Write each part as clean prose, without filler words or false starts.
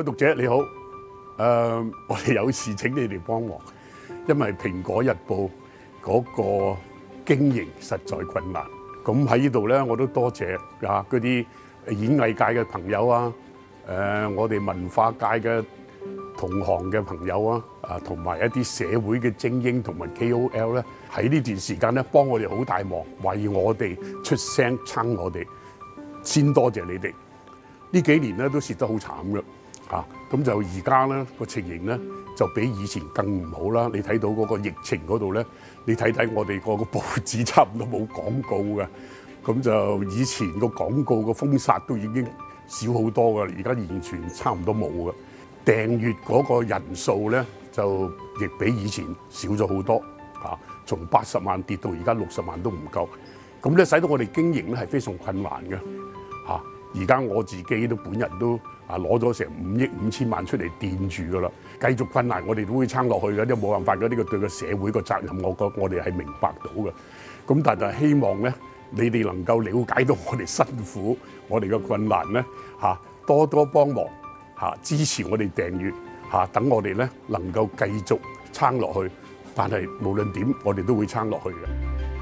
各位讀者你好，我哋有事請你哋幫忙，因為《蘋果日報》嗰個經營實在困難。咁喺呢度咧，我都多謝嗰啲演藝界嘅朋友啊，我哋文化界嘅同行嘅朋友啊，同埋一啲社會嘅精英同埋 KOL 咧，喺呢段時間咧幫我哋好大忙，為我哋出聲撐我哋，先多謝你哋。呢幾年咧都蝕得好慘嘅，咁就而家咧個情形咧就比以前更唔好啦。你睇到嗰個疫情嗰度咧，你睇睇我哋個報紙差唔多冇廣告嘅，咁就以前個廣告個封殺都已經少好多噶啦，而家完全差唔多冇嘅。訂閱嗰個人數咧就亦比以前少咗好多，從80萬跌到而家60萬都唔夠，咁咧使到我哋經營咧係非常困難嘅。而家我自己都本人都攞咗成5億5千萬出嚟墊住噶啦，繼續困難我哋都會撐落去嘅，因為冇辦法嘅，呢個對個社會個責任，我哋係明白到嘅。咁但係希望咧，你哋能夠了解到我哋辛苦，我哋嘅困難咧多多幫忙支持我哋訂閱等我哋咧能夠繼續撐落去。但係無論點，我哋都會撐落去嘅。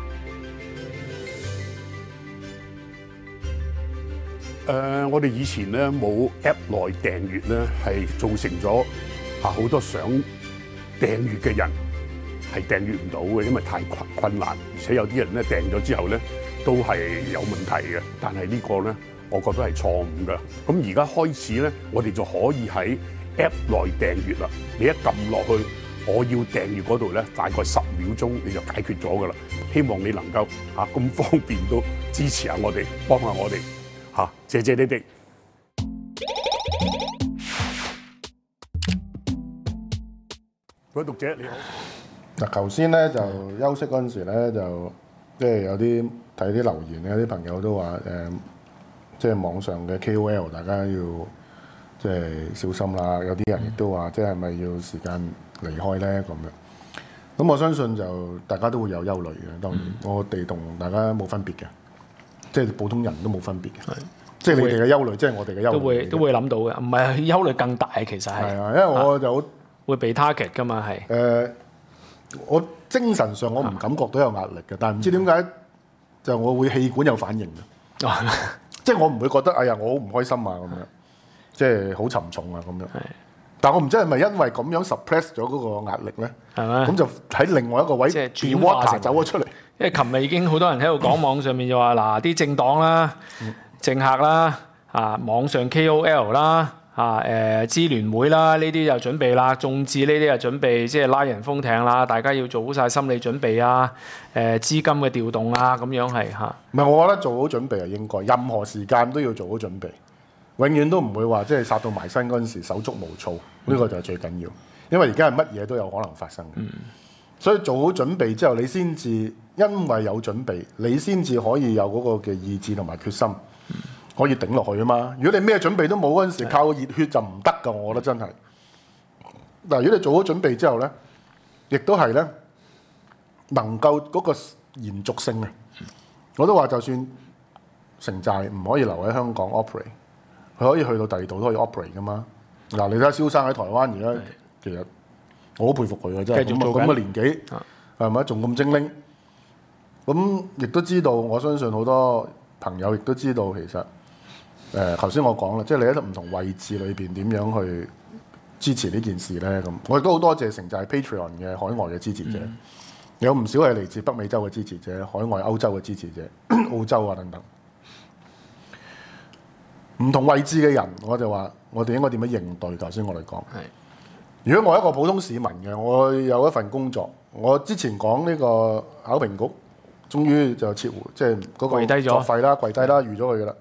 我哋以前咧冇 App 內訂閱咧，係造成咗好多想訂閱嘅人係訂閱唔到嘅，因為太困難，而且有啲人咧訂咗之後咧都係有問題嘅。但係呢個咧，我覺得係錯誤嘅。咁而家開始咧，我哋就可以喺 App 內訂閱啦。你一撳落去，我要訂閱嗰度咧，大概10秒鐘你就解決咗噶啦。希望你能夠咁方便都支持下我哋，幫下我哋。謝謝你哋。各位讀者你好。 嗱，頭先咧就休息嗰陣時咧，就即係有啲睇啲留言，有啲朋友都話即係網上嘅 KOL 大家要即係小心啦。有啲人亦都話，即係咪要時間離開咧咁樣。咁我相信就大家都會有憂慮嘅。當然，我哋同大家冇分別嘅。即係普通人都冇分別嘅，即係你哋嘅憂慮，即係我哋嘅憂慮， 都會諗到嘅，唔係憂慮更大其實係。 係啊，因為我就會被 target 㗎嘛係。 我精神上我唔感覺到有壓力嘅，但係唔知點解就我會氣管有反應嘅，即係我唔會覺得哎呀我好唔開心啊咁樣，即係好沉重啊咁樣。但我唔知係咪因為咁樣 suppress 咗嗰個壓力咧？係咪？咁就喺另外一個位即係轉化走咗出嚟。 因為琴日已經好多人喺度講網上面就話嗱啲政黨啦、政客啦、網上 KOL 啦、支聯會啦呢啲就準備啦，眾志呢啲就準備即係拉人封艇啦，大家要做好晒心理準備啊，資金嘅調動啊咁樣係嚇。唔係， 我覺得做好準備係應該，任何時間都要做好準備，永遠都唔會話即係殺到埋身嗰陣時手足無措，呢個就係最緊要，因為而家係乜嘢都有可能發生嘅。所以做好準備之後，你先至因為有準備，你先至可以有嗰個嘅意志同埋決心，可以頂落去啊嘛。如果你咩準備都冇嗰陣時，靠熱血就唔得噶，我覺得真係。嗱，如果你做好準備之後咧，亦都係咧能夠嗰個延續性啊。我都話就算城寨唔可以留喺香港 operate， 佢可以去到第二度都可以 operate 噶嘛。嗱，你睇下蕭生喺台灣而家其實。我好佩服佢嘅真係咁嘅年紀，係咪仲咁精靈？咁亦都知道，我相信好多朋友亦都知道，其實頭先我講啦，即係你喺唔同位置裏邊點樣去支持呢件事咧？咁我亦都好多謝城寨 Patreon 嘅海外嘅支持者，有唔少係嚟自北美洲嘅支持者、海外歐洲嘅支持者、澳洲啊等等，唔同位置嘅人，我就話我哋應該點樣應對？頭先我哋講。如果我係一個普通市民嘅，我有一份工作，我之前講呢個考評局，終於就撤回，即係嗰個作廢啦、跪低啦，預咗佢噶啦。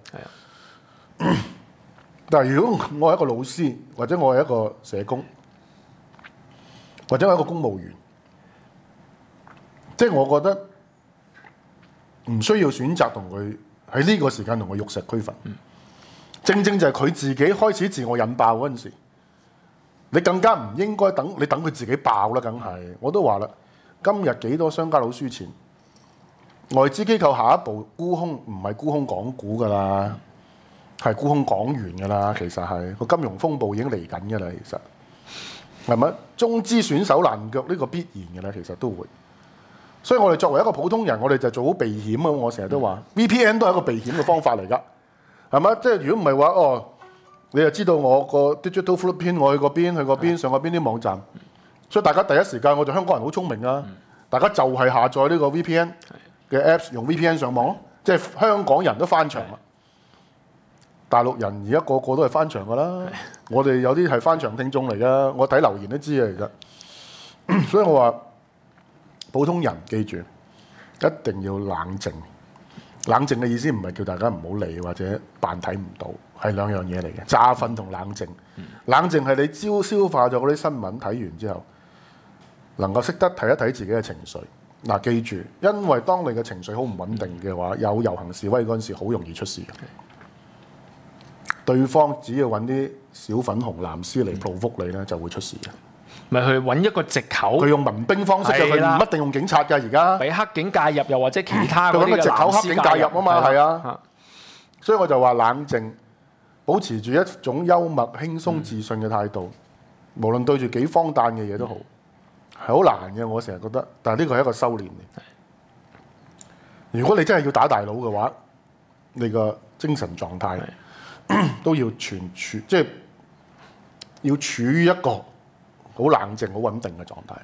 但係如果我係一個老師，或者我係一個社工，或者我係一個公務員，即係我覺得唔需要選擇同佢喺呢個時間同佢玉石俱焚。正正就係佢自己開始自我引爆嗰陣時。你更加唔應該等佢自己爆啦，梗係我都話啦。今日幾多商家佬輸錢，外資機構下一步沽空唔係沽空港股㗎啦， 係沽空港元㗎啦，其實係個金融風暴已經嚟緊㗎啦，其實係咪？中資選手爛腳呢個必然㗎啦，其實都會。所以我哋作為一個普通人，我哋就做好避險啊！我成日都話 VPN 都係一個避險嘅方法嚟㗎，係咪？即係如果唔係話哦，你就知道我個 digital footprint， 我去嗰邊上嗰邊啲網站，所以大家第一時間我哋香港人好聰明啊！大家就係下載呢個 VPN 嘅 Apps， 用 VPN 上網咯，即係香港人都翻牆啦。大陸人而家個個都係翻牆㗎啦，我哋有啲係翻牆聽眾嚟㗎，我睇留言都知啊，其實。所以我話普通人記住一定要冷靜。冷靜嘅意思唔係叫大家唔好理或者扮睇唔到，係兩樣嘢嚟嘅。詐瞓同冷靜，冷靜係你消化咗嗰啲新聞睇完之後，能夠識得睇一睇自己嘅情緒。嗱，記住，因為當你嘅情緒好唔穩定嘅話，有遊行示威嗰陣時，好容易出事嘅。對方只要揾啲小粉紅藍絲嚟 provoke 你咧，就會出事嘅。 咪去揾一個藉口， 佢用民兵方式嘅，佢唔一定用警察㗎。而家俾黑警介入，又或者其他嗰啲佢揾個藉口，黑警介入啊嘛，係啊。所以我就話冷靜，保持住一種幽默、輕鬆、自信嘅態度，無論對住幾荒誕嘅嘢都好，係好難嘅。我成日覺得，但係呢個係一個修練嚟。如果你真係要打大佬嘅話，你個精神狀態都要即係要處於一個好冷靜、好穩定嘅狀態。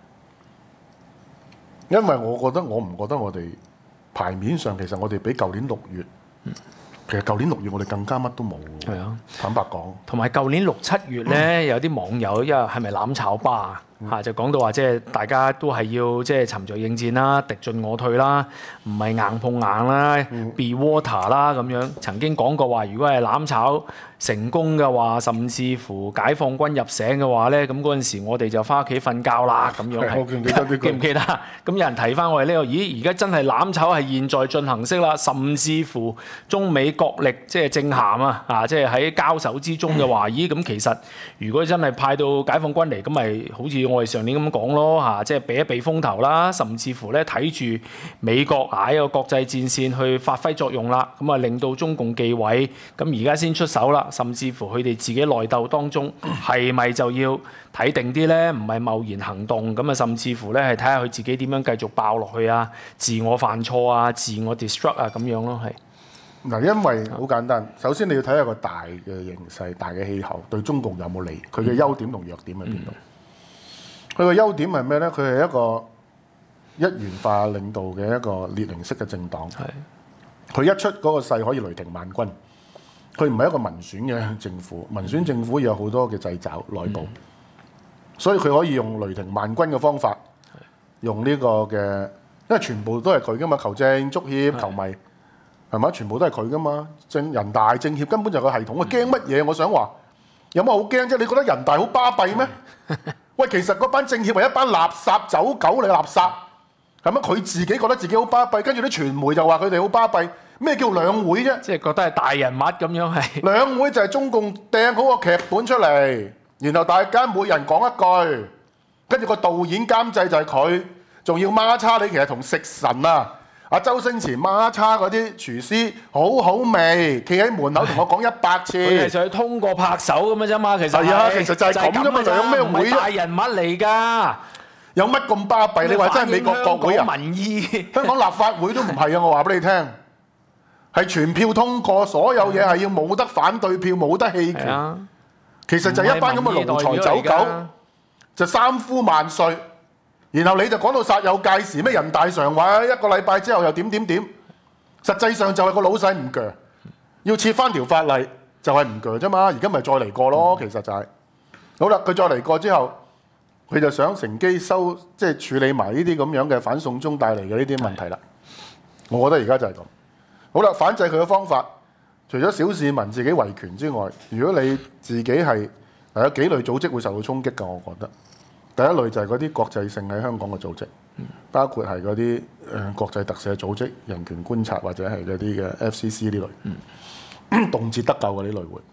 因為我唔覺得我哋牌面上其實我哋比舊年6月，其實舊年6月我哋更加乜都冇。係啊，坦白講。同埋舊年6、7月咧，有啲網友因為係咪攬炒巴啊？就講到話即係大家都係要即係沉着應戰啦，敵進我退啦，唔係硬碰硬啦，be water 啦咁樣。曾經講過話，如果係攬炒成功嘅話，甚至乎解放軍入城嘅話咧，咁嗰陣時我哋就翻屋企瞓覺啦咁樣。係，我記唔記得呢個？記唔記得？咁有人提翻我哋呢個，咦？而家真係攬炒係現在進行式啦，甚至乎中美角力即係正鹹啊！即係喺交手之中嘅話，咦？咁其實如果真係派到解放軍嚟，咁咪好似我哋上年咁講咯嚇，即係避一避風頭啦，甚至乎咧睇住美國喺個國際戰線去發揮作用啦，咁啊令到中共忌諱，咁而家先出手啦，甚至乎佢哋自己內鬥當中係咪就要睇定啲咧？唔係貿然行動，咁啊甚至乎咧係睇下佢自己點樣繼續爆落去啊，自我犯錯啊，自我 destruct 啊咁樣咯，係。嗱，因為好簡單，首先你要睇下個大嘅形勢、大嘅氣候對中共有冇利，佢嘅優點同弱點喺邊度？佢個優點係咩咧？佢係一個一元化領導嘅一個列寧式嘅政黨。佢一出嗰個勢可以雷霆萬軍。佢唔係一個民選嘅政府，民選政府有好多嘅掣肘內部，所以佢可以用雷霆萬軍嘅方法，用呢個嘅，因為全部都係佢噶嘛，球證、足協、球迷。係咪？全部都係佢噶嘛？人大政協根本就係個系統，我驚乜嘢？我想話有乜好驚啫？你覺得人大好巴閉咩？喂，其實嗰班政協係一班垃圾走狗嚟，垃圾係咪？佢自己覺得自己好巴閉，跟住啲傳媒就話佢哋好巴閉。咩叫兩會啫？即係覺得係大人物咁樣係。兩會就係中共掟好個劇本出嚟，然後大家每人講一句，跟住個導演監製就係佢，仲要孖叉你其實同食神啊！阿周星馳孖叉嗰啲廚師好好味，企喺門口同我講100次。佢係想通過拍手咁樣啫嘛，其實係啊，其實就係咁啫嘛，兩咩會大人物嚟㗎，有乜咁巴閉？你話真係美國國會啊？民意，香港立法會都唔係啊！我話俾你聽，係全票通過，所有嘢係要冇得反對票，冇得棄權。其實就係一班咁嘅奴才走狗，就3呼萬歲。然後你就講到煞有介事咩人大常委1個禮拜之後又點，實際上就係個老細唔鋸，要設翻條法例就係唔鋸啫嘛。而家咪再嚟過咯，其實就係好啦。佢再嚟過之後，佢就想乘機即係處理埋呢啲咁樣嘅反送中帶嚟嘅呢啲問題啦。我覺得而家就係咁。好啦，反制佢嘅方法，除咗小市民自己維權之外，如果你自己係有幾類組織會受到衝擊㗎，我覺得。第一類就係嗰啲國際性喺香港嘅組織，包括係嗰啲國際特赦組織、人權觀察或者係嗰啲嘅 FCC 呢類，動輒得咎嘅呢類會。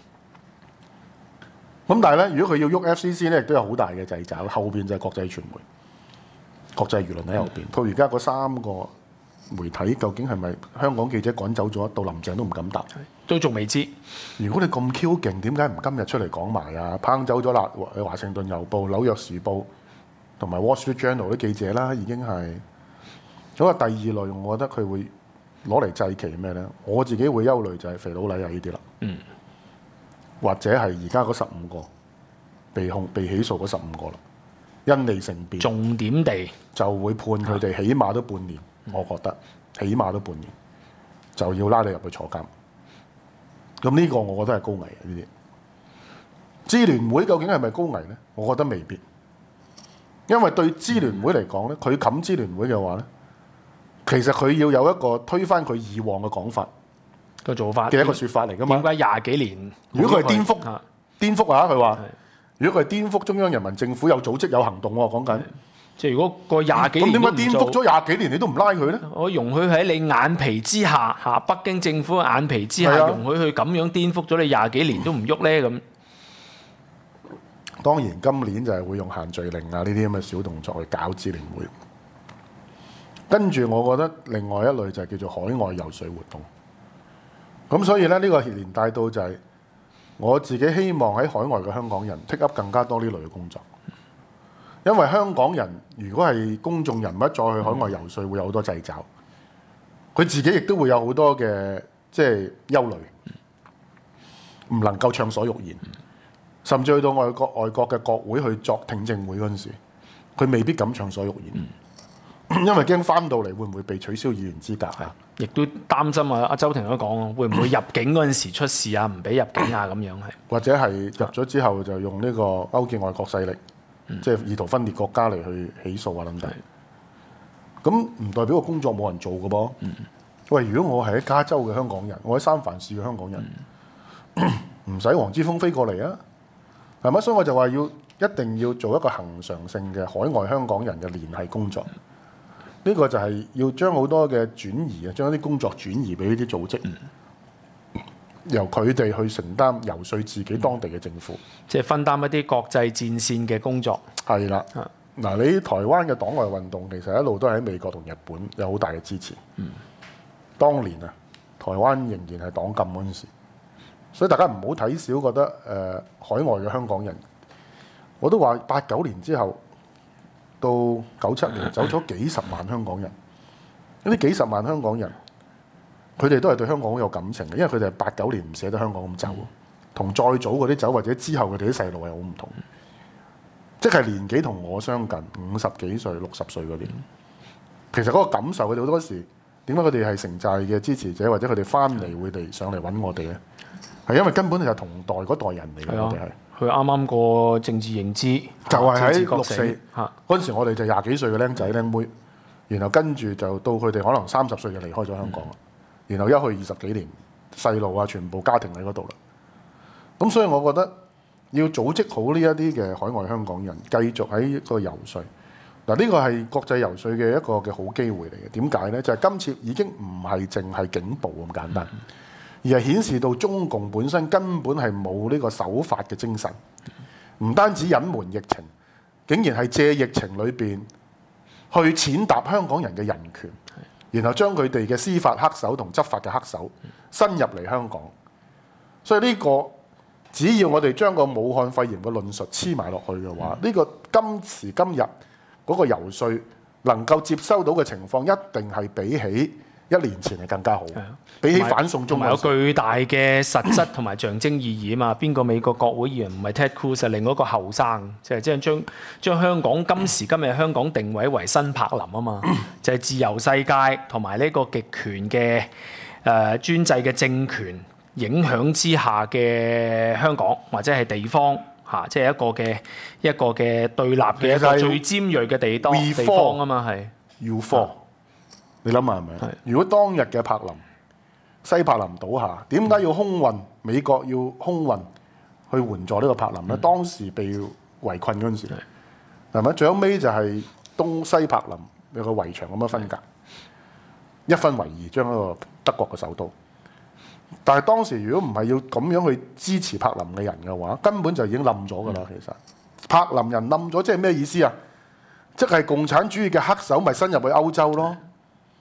咁但係咧，如果佢要喐 FCC 咧，亦都有好大嘅掣肘，後邊就係國際傳媒、國際輿論喺後邊。到而家嗰3個媒體究竟係咪香港記者趕走咗，到林鄭都唔敢答。 都仲未知。 如果你咁 Q 勁，點解唔今日出嚟講埋啊？拚走咗啦，華盛頓郵報、紐約時報同埋 Wall Street Journal 啲記者啦，已經係。咁啊，第二類我覺得佢會攞嚟祭旗咩咧？我自己會憂慮就係肥佬黎啊呢啲啦。或者係而家嗰15個被起訴嗰15個啦，因利乘便， 重點地就會判佢哋起碼都半年，我覺得起碼都半年就要拉你入去坐監。咁呢個我覺得係高危嘅呢啲。支聯會究竟係咪高危呢？我覺得未必，因為對支聯會嚟講咧，佢冚支聯會嘅話咧，其實佢要有一個推翻佢以往嘅講法個做法嘅一個説法嚟㗎嘛。 點解廿幾年？ 如果佢係顛覆啊，佢話係如果佢係顛覆中央人民政府有組織有行動喎，講緊。 即係如果個廿幾年咁點解顛覆都唔做， 咗廿幾年你都唔拉佢咧？ 我容許喺你眼皮之下嚇，北京政府嘅眼皮之下， 係啊容許佢咁樣顛覆咗你廿幾年都唔喐咧咁。 當然今年就係會用限聚令啊呢啲咁嘅小動作去搞支聯會。跟住我覺得另外一類就係叫做海外遊說活動。咁所以咧呢個連帶到就係我自己希望喺海外嘅香港人 take up 更加多呢類嘅工作。因為香港人如果係公眾人物再去海外遊說，會有好多掣肘。佢自己亦都會有好多嘅即係憂慮，唔能夠暢所欲言。甚至去到外國嘅國會去作聽證會嗰陣時，佢未必敢暢所欲言，因為驚翻到嚟會唔會被取消議員資格啊？ 亦都擔心啊！阿周庭都講會唔會入境嗰陣時出事啊？唔俾入境啊咁樣係。 或者係入咗之後就用呢個勾結外國勢力，即係意圖分裂國家嚟去起訴啊等等。咁唔代表個工作冇人做嘅噃。喂，如果我係喺加州嘅香港人，我喺三藩市嘅香港人，唔使黃之鋒飛過嚟啊，係咪？所以我就話一定要做一個恆常性嘅海外香港人嘅聯繫工作。呢個就係要將好多嘅轉移啊，將一啲工作轉移俾呢啲組織，由佢哋去承擔遊說自己當地嘅政府， 即係分擔一啲國際戰線嘅工作。 係啦。嗱，你台灣嘅黨外運動其實一路都係喺美國同日本有好大嘅支持。當年啊，台灣仍然係黨禁嗰陣時，所以大家唔好睇小，覺得海外嘅香港人，我都話89年之後到97年走咗幾十萬香港人，呢幾十萬香港人，佢哋都係對香港好有感情嘅，因為佢哋係89年唔捨得香港咁走，同再早嗰啲走或者之後佢哋啲細路係好唔同，即係年紀同我相近50幾歲、60歲嗰啲，其實嗰個感受佢哋好多時。點解佢哋係城寨嘅支持者，或者佢哋翻嚟會嚟上嚟揾我哋咧？係因為根本就係同代嗰代人嚟嘅，我哋係。 佢啱啱過政治認知， 就係喺 64 嗰陣時，我哋就廿幾歲嘅僆仔僆妹，然後跟住就到佢哋可能30歲就離開咗香港，然後一去20幾年，細路啊全部家庭喺嗰度啦。咁所以我覺得要組織好呢一啲嘅海外香港人，繼續喺個遊說。嗱，呢個係國際遊說嘅一個嘅好機會嚟嘅。點解呢？就係今次已經唔係淨係警暴咁簡單，而係顯示到中共本身根本係冇呢個守法嘅精神，唔單止隱瞞疫情，竟然係借疫情裏邊去踐踏香港人嘅人權，然後將佢哋嘅司法黑手同執法嘅黑手伸入嚟香港。所以呢個只要我哋將個武漢肺炎嘅論述黐埋落去嘅話，呢個今時今日嗰個遊說能夠接收到嘅情況，一定係比起1年前係更加好。比起反送中， 有巨大嘅實質同埋象徵意義啊嘛！邊個美國國會議員唔係 Ted Cruz，係另外一個後生，即係將香港今時今日香港定位為新柏林啊嘛！就係自由世界同埋呢個極權嘅專制嘅政權影響之下嘅香港，或者係地方。即係一個嘅對立嘅一個最尖鋭嘅地方啊嘛，係。 U4，你諗下係咪？如果當日嘅柏林西柏林倒下，點解要空運？美國要空運去援助呢個柏林咧？當時被圍困嗰陣時，係咪？最後尾就係東西柏林有個圍牆咁樣分隔，一分為二，將一個德國嘅首都。但係當時如果唔係要咁樣去支持柏林嘅人嘅話，根本就已經冧咗㗎啦。其實柏林人冧咗，即係咩意思啊？即係共產主義嘅黑手咪伸入去歐洲咯。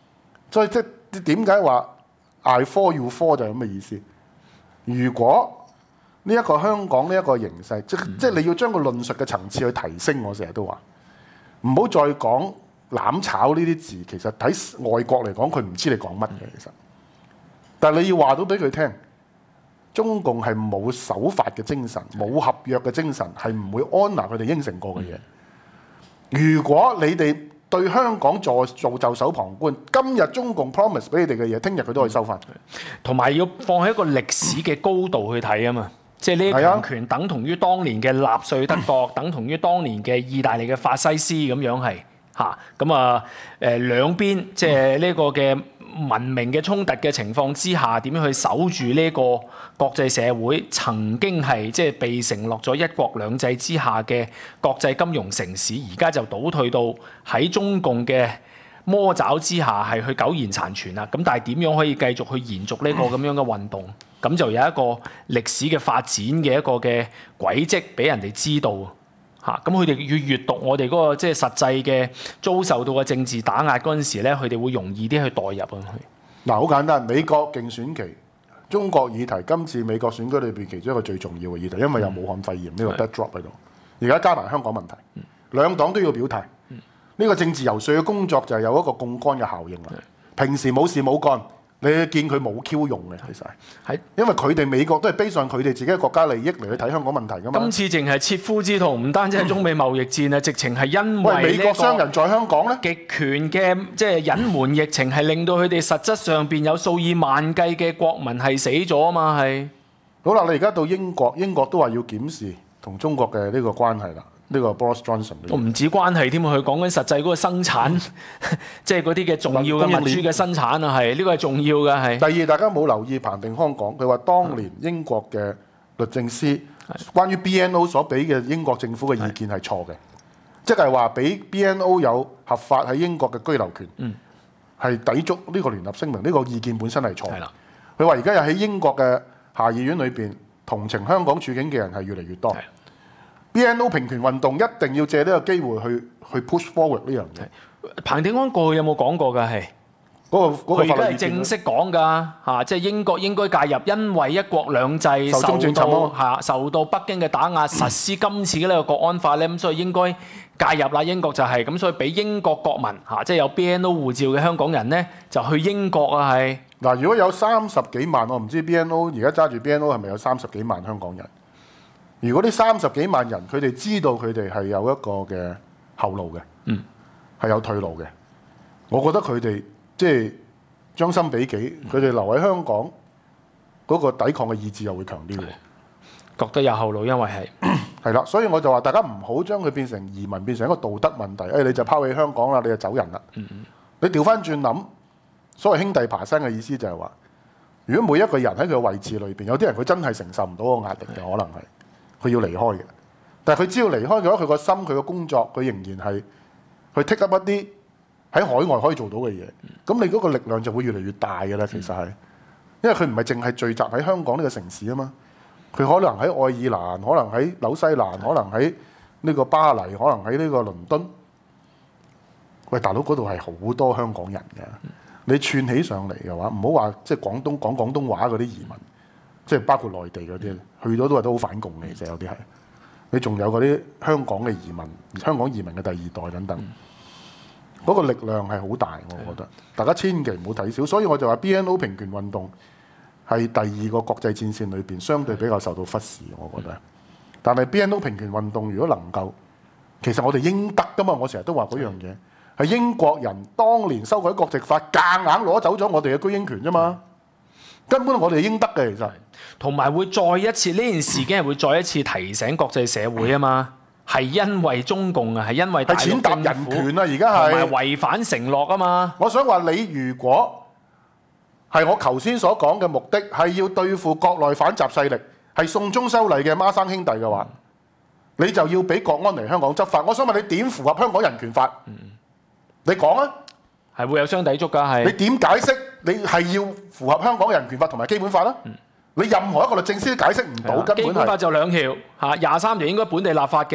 所以即係點解話 I for you for 就係咁嘅意思。如果呢一個香港呢一個形勢，即係你要將個論述嘅層次去提升，我成日都話唔好再講攬炒呢啲字。其實喺外國嚟講，佢唔知你講乜嘅其實。但係你要話到俾佢聽，中共係冇守法嘅精神，冇合約嘅精神，係唔會 honour佢哋應承過嘅嘢。如果你哋對香港做袖手旁觀，今日中共 promise 俾你哋嘅嘢，聽日佢都可以收翻。 同埋要放喺一個歷史嘅高度去睇啊嘛，即係呢啲強權等同於當年嘅納粹德國，等同於當年嘅意大利嘅法西斯咁樣係嚇。咁兩邊即係呢個嘅文明嘅衝突嘅情況之下，點樣去守住呢個國際社會曾經係即係被承諾咗一國兩制之下嘅國際金融城市，而家就倒退到喺中共嘅魔爪之下係去苟延殘喘啦。咁但係點樣可以繼續去延續呢個咁樣嘅運動？咁就有一個歷史嘅發展嘅一個嘅軌跡俾人哋知道嚇。咁佢哋要閱讀我哋嗰個即係實際嘅遭受到嘅政治打壓嗰陣時咧，佢哋會容易啲去代入啊。 嗱，好簡單，美國競選期，中國議題，今次美國選舉裏邊其中一個最重要嘅議題，因為有武漢肺炎呢個 backdrop 喺度，而家加埋香港問題，兩黨都要表態。呢個政治游說嘅工作就係有一個槓桿嘅效應啦。平時冇事冇幹。你見佢冇 Q 用嘅，其實係因為佢哋美國都係背上佢哋自己嘅國家利益嚟去睇香港問題㗎嘛。 今次淨係切膚之痛，唔單止係中美貿易戰啊，直情係因為美國商人在香港咧， 極權嘅即係隱瞞疫情係令到佢哋實質上邊有數以萬計嘅國民係死咗啊嘛係。 好啦，你而家到英國，英國都話要檢視同中國嘅呢個關係啦。呢個 Boris Johnson 我唔止關係添，佢講緊實際嗰個生產，即係嗰啲嘅重要嘅物資嘅生產啊，係呢個係重要嘅係。 第二，大家冇留意彭定康講，佢話當年英國嘅律政司關於 BNO 所俾嘅英國政府嘅意見係錯嘅，即係話俾 BNO 有合法喺英國嘅居留權，係抵觸呢個聯合聲明，呢個意見本身係錯。佢話而家又喺英國嘅下議院裏邊同情香港處境嘅人係越嚟越多。BNO 平權運動一定要借呢個機會去 push forward 呢樣嘢。 彭定康過去有冇講過㗎？係佢而家係正式講㗎嚇，即係英國應該介入，因為一國兩制受到北京嘅打壓，實施今次嘅呢個國安法咧，咁所以應該介入啦。英國就係咁，所以俾英國國民嚇，即係有 BNO 護照嘅香港人咧，就去英國啊係。 嗱，如果有30幾萬，我唔知 BNO 而家揸住 BNO 係咪有30幾萬香港人？如果呢30幾萬人佢哋知道佢哋係有一個嘅後路嘅，係有退路嘅，我覺得佢哋即係將心比己，佢哋留喺香港嗰個抵抗嘅意志又會強啲喎。 覺得有後路，因為係啦，所以我就話大家唔好將佢變成移民，變成一個道德問題。你就拋棄香港啦，你就走人啦。你調翻轉諗，所謂兄弟爬山嘅意思就係話，如果每一個人喺佢嘅位置裏邊，有啲人佢真係承受唔到個壓力嘅，可能係。佢要離開嘅，但係佢只要離開嘅話，佢個心、佢個工作，佢仍然係去 take up 一啲喺海外可以做到嘅嘢。咁你嗰個力量就會越嚟越大嘅啦。其實係，因為佢唔係淨係聚集喺香港呢個城市啊嘛，佢可能喺愛爾蘭，可能喺紐西蘭，可能喺呢個巴黎，可能喺呢個倫敦。喂，大佬嗰度係好多香港人嘅，你串起上嚟嘅話，唔好話即係廣東講廣東話嗰啲移民。即係包括內地嗰啲，去咗都係都好反共嘅，其實有啲係。你仲有嗰啲香港嘅移民，香港移民嘅第二代等等，嗰個力量係好大，我覺得。大家千祈唔好睇小，所以我就話 BNO 平權運動係第二個國際戰線裏邊相對比較受到忽視，我覺得。但係 BNO 平權運動如果能夠，其實我哋應得㗎嘛，我成日都話嗰樣嘢係英國人當年修改國籍法，夾硬攞走咗我哋嘅居英權啫嘛。根本我哋應得嘅，其實同埋會再一次呢件事件係會再一次提醒國際社會啊嘛，係因為中共啊，係因為大陸踐踏人權啊，而家係同埋違反承諾啊嘛。 我想話你如果係我頭先所講嘅目的係要對付國內反習勢力，係送中修例嘅孖生兄弟嘅話，你就要俾國安嚟香港執法。我想問你點符合香港人權法？你講啊！ 係會有相抵觸㗎，係你點解釋？你係要符合香港人權法同埋基本法啦。你任何一個律政司都解釋唔到，根本係基本法就2條嚇，23條應該本地立法嘅，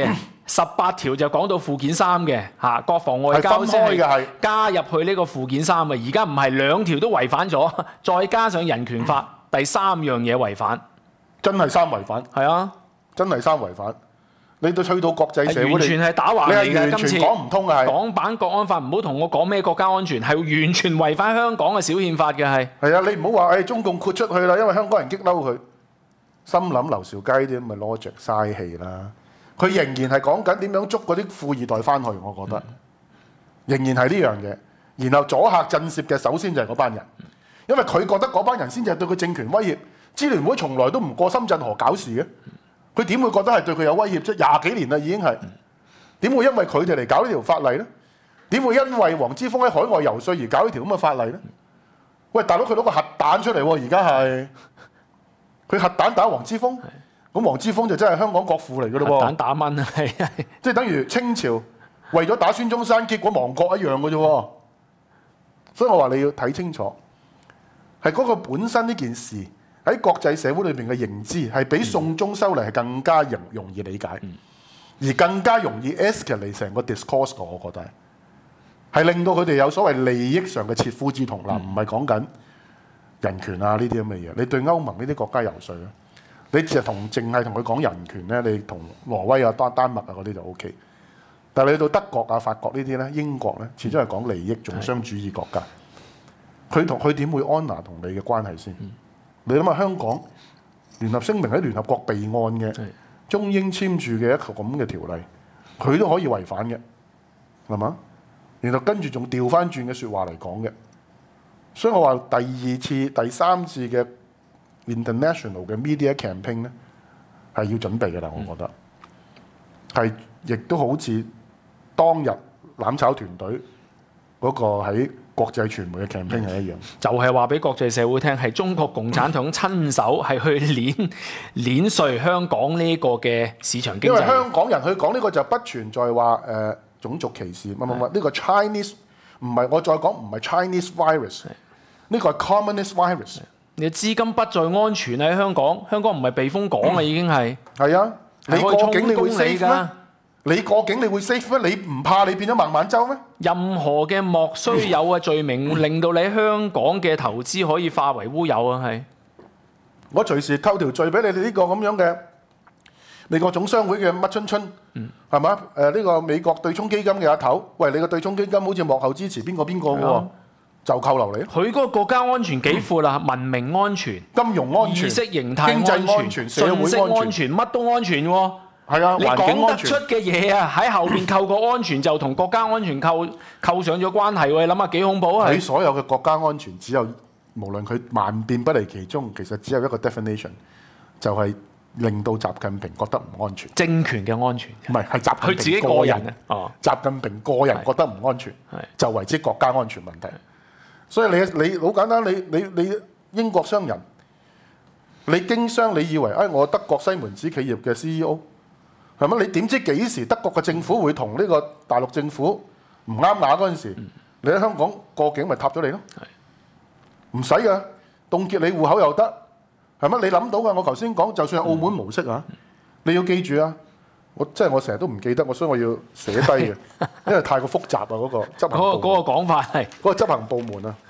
18條就講到附件3嘅嚇，國防外交係分開嘅係加入去呢個附件3嘅，而家唔係2條都違反咗，再加上人權法第3樣嘢違反， 真係3違反， 係啊， 真係3違反。你到去到國際社會， 完全係打橫嚟嘅。 你係完全今次講唔通嘅係。 港版國安法唔好同我講咩國家安全，係完全違反香港嘅小憲法嘅係。 係啊，你唔好話中共豁出去啦，因為香港人激嬲佢，心諗劉兆佳啲咁嘅 logic 嘥氣啦。佢仍然係講緊點樣捉嗰啲富二代翻去，我覺得仍然係呢樣嘢。然後阻嚇震懾嘅首先就係嗰班人，因為佢覺得嗰班人先至係對佢政權威脅。支聯會從來都唔過深圳河搞事嘅，佢點會覺得係對佢有威脅啫？20幾年啦已經係，點會因為佢哋嚟搞呢條法例呢？點會因為黃之鋒喺海外游說而搞呢條咁嘅法例呢？喂，大佬佢攞個核彈出嚟喎，而家係佢核彈打黃之鋒。咁黃之鋒就真係香港國父嚟嘅咯喎， 彈打蚊啊，係即係等於清朝為咗打孫中山，結果亡國一樣嘅啫喎。所以我話你要睇清楚，係嗰個本身呢件事喺國際社會裏邊嘅認知係比送中修例係更加容易理解，而更加容易 escalate 成個 discourse 嘅，我覺得係令到佢哋有所謂利益上嘅切膚之痛啦，唔係講緊人權啊呢啲咁嘅嘢。你對歐盟呢啲國家游說咧？你淨係同佢講人權咧，你同挪威啊、丹麥啊嗰啲就 OK。但係你到德國啊、法國呢啲咧、英國咧，始終係講利益重商主義國家。佢點會安娜同你嘅關係先？你諗下香港聯合聲明喺聯合國備案嘅，中英簽署嘅一個咁嘅條例，佢都可以違反嘅，係嘛？然後跟住仲調翻轉嘅説話嚟講嘅，所以我話第2次、第3次嘅International 嘅 media campaign 咧係要準備嘅啦，我覺得係亦都好似當日攬炒團隊嗰個喺國際傳媒嘅 campaign 係一樣， 就係話俾國際社會聽，係中國共產黨親手係去碾碎香港呢個嘅市場經濟。 因為香港人去講呢個就不存在話種族歧視乜，呢個 Chinese 唔係，我再講唔係 Chinese virus，呢個係 communist virus。 你資金不再安全喺香港，香港唔係避風港啦，已經係。 係啊，你過境你會 safe 咩？ 你過境你會 safe 咩？你唔怕你變咗孟晚舟咩？ 任何嘅莫須有嘅罪名，令到你喺香港嘅投資可以化為烏有啊！係。 我隨時扣條罪俾你哋呢個咁樣嘅美國總商會嘅乜春春，係嘛？呢個美國對沖基金嘅阿頭，喂，你個對沖基金好似幕後支持邊個嘅喎？就扣留你。 佢嗰個國家安全幾闊啦，文明安全、 金融安全、 意識形態經濟安全、社會信息安全，乜都安全喎。 係啊， 你環境講得安全出嘅嘢啊，喺後邊扣個安全就同國家安全扣上咗關係喎。你諗下幾恐怖啊！ 喺所有嘅國家安全，只有無論佢萬變不離其宗，其實只有一個 definition， 就係令到習近平覺得唔安全。 政權嘅安全， 唔係係習近平佢自己個人啊。哦， 習近平個人覺得唔安全，就為之國家安全問題。所以你好簡單，你英國商人，你經商，你以為我德國西門子企業嘅 CEO 係咪？你點知幾時德國嘅政府會同呢個大陸政府唔啱牙嗰陣時，你喺香港過境咪塌咗你咯？唔使㗎，凍結你戶口又得，係咪？你諗到㗎？我頭先講，就算係澳門模式啊，你要記住啊！我成日都唔記得，所以我要寫低嘅，因為太過複雜啊！嗰個執行部門嗰個講法係嗰個執行部門啊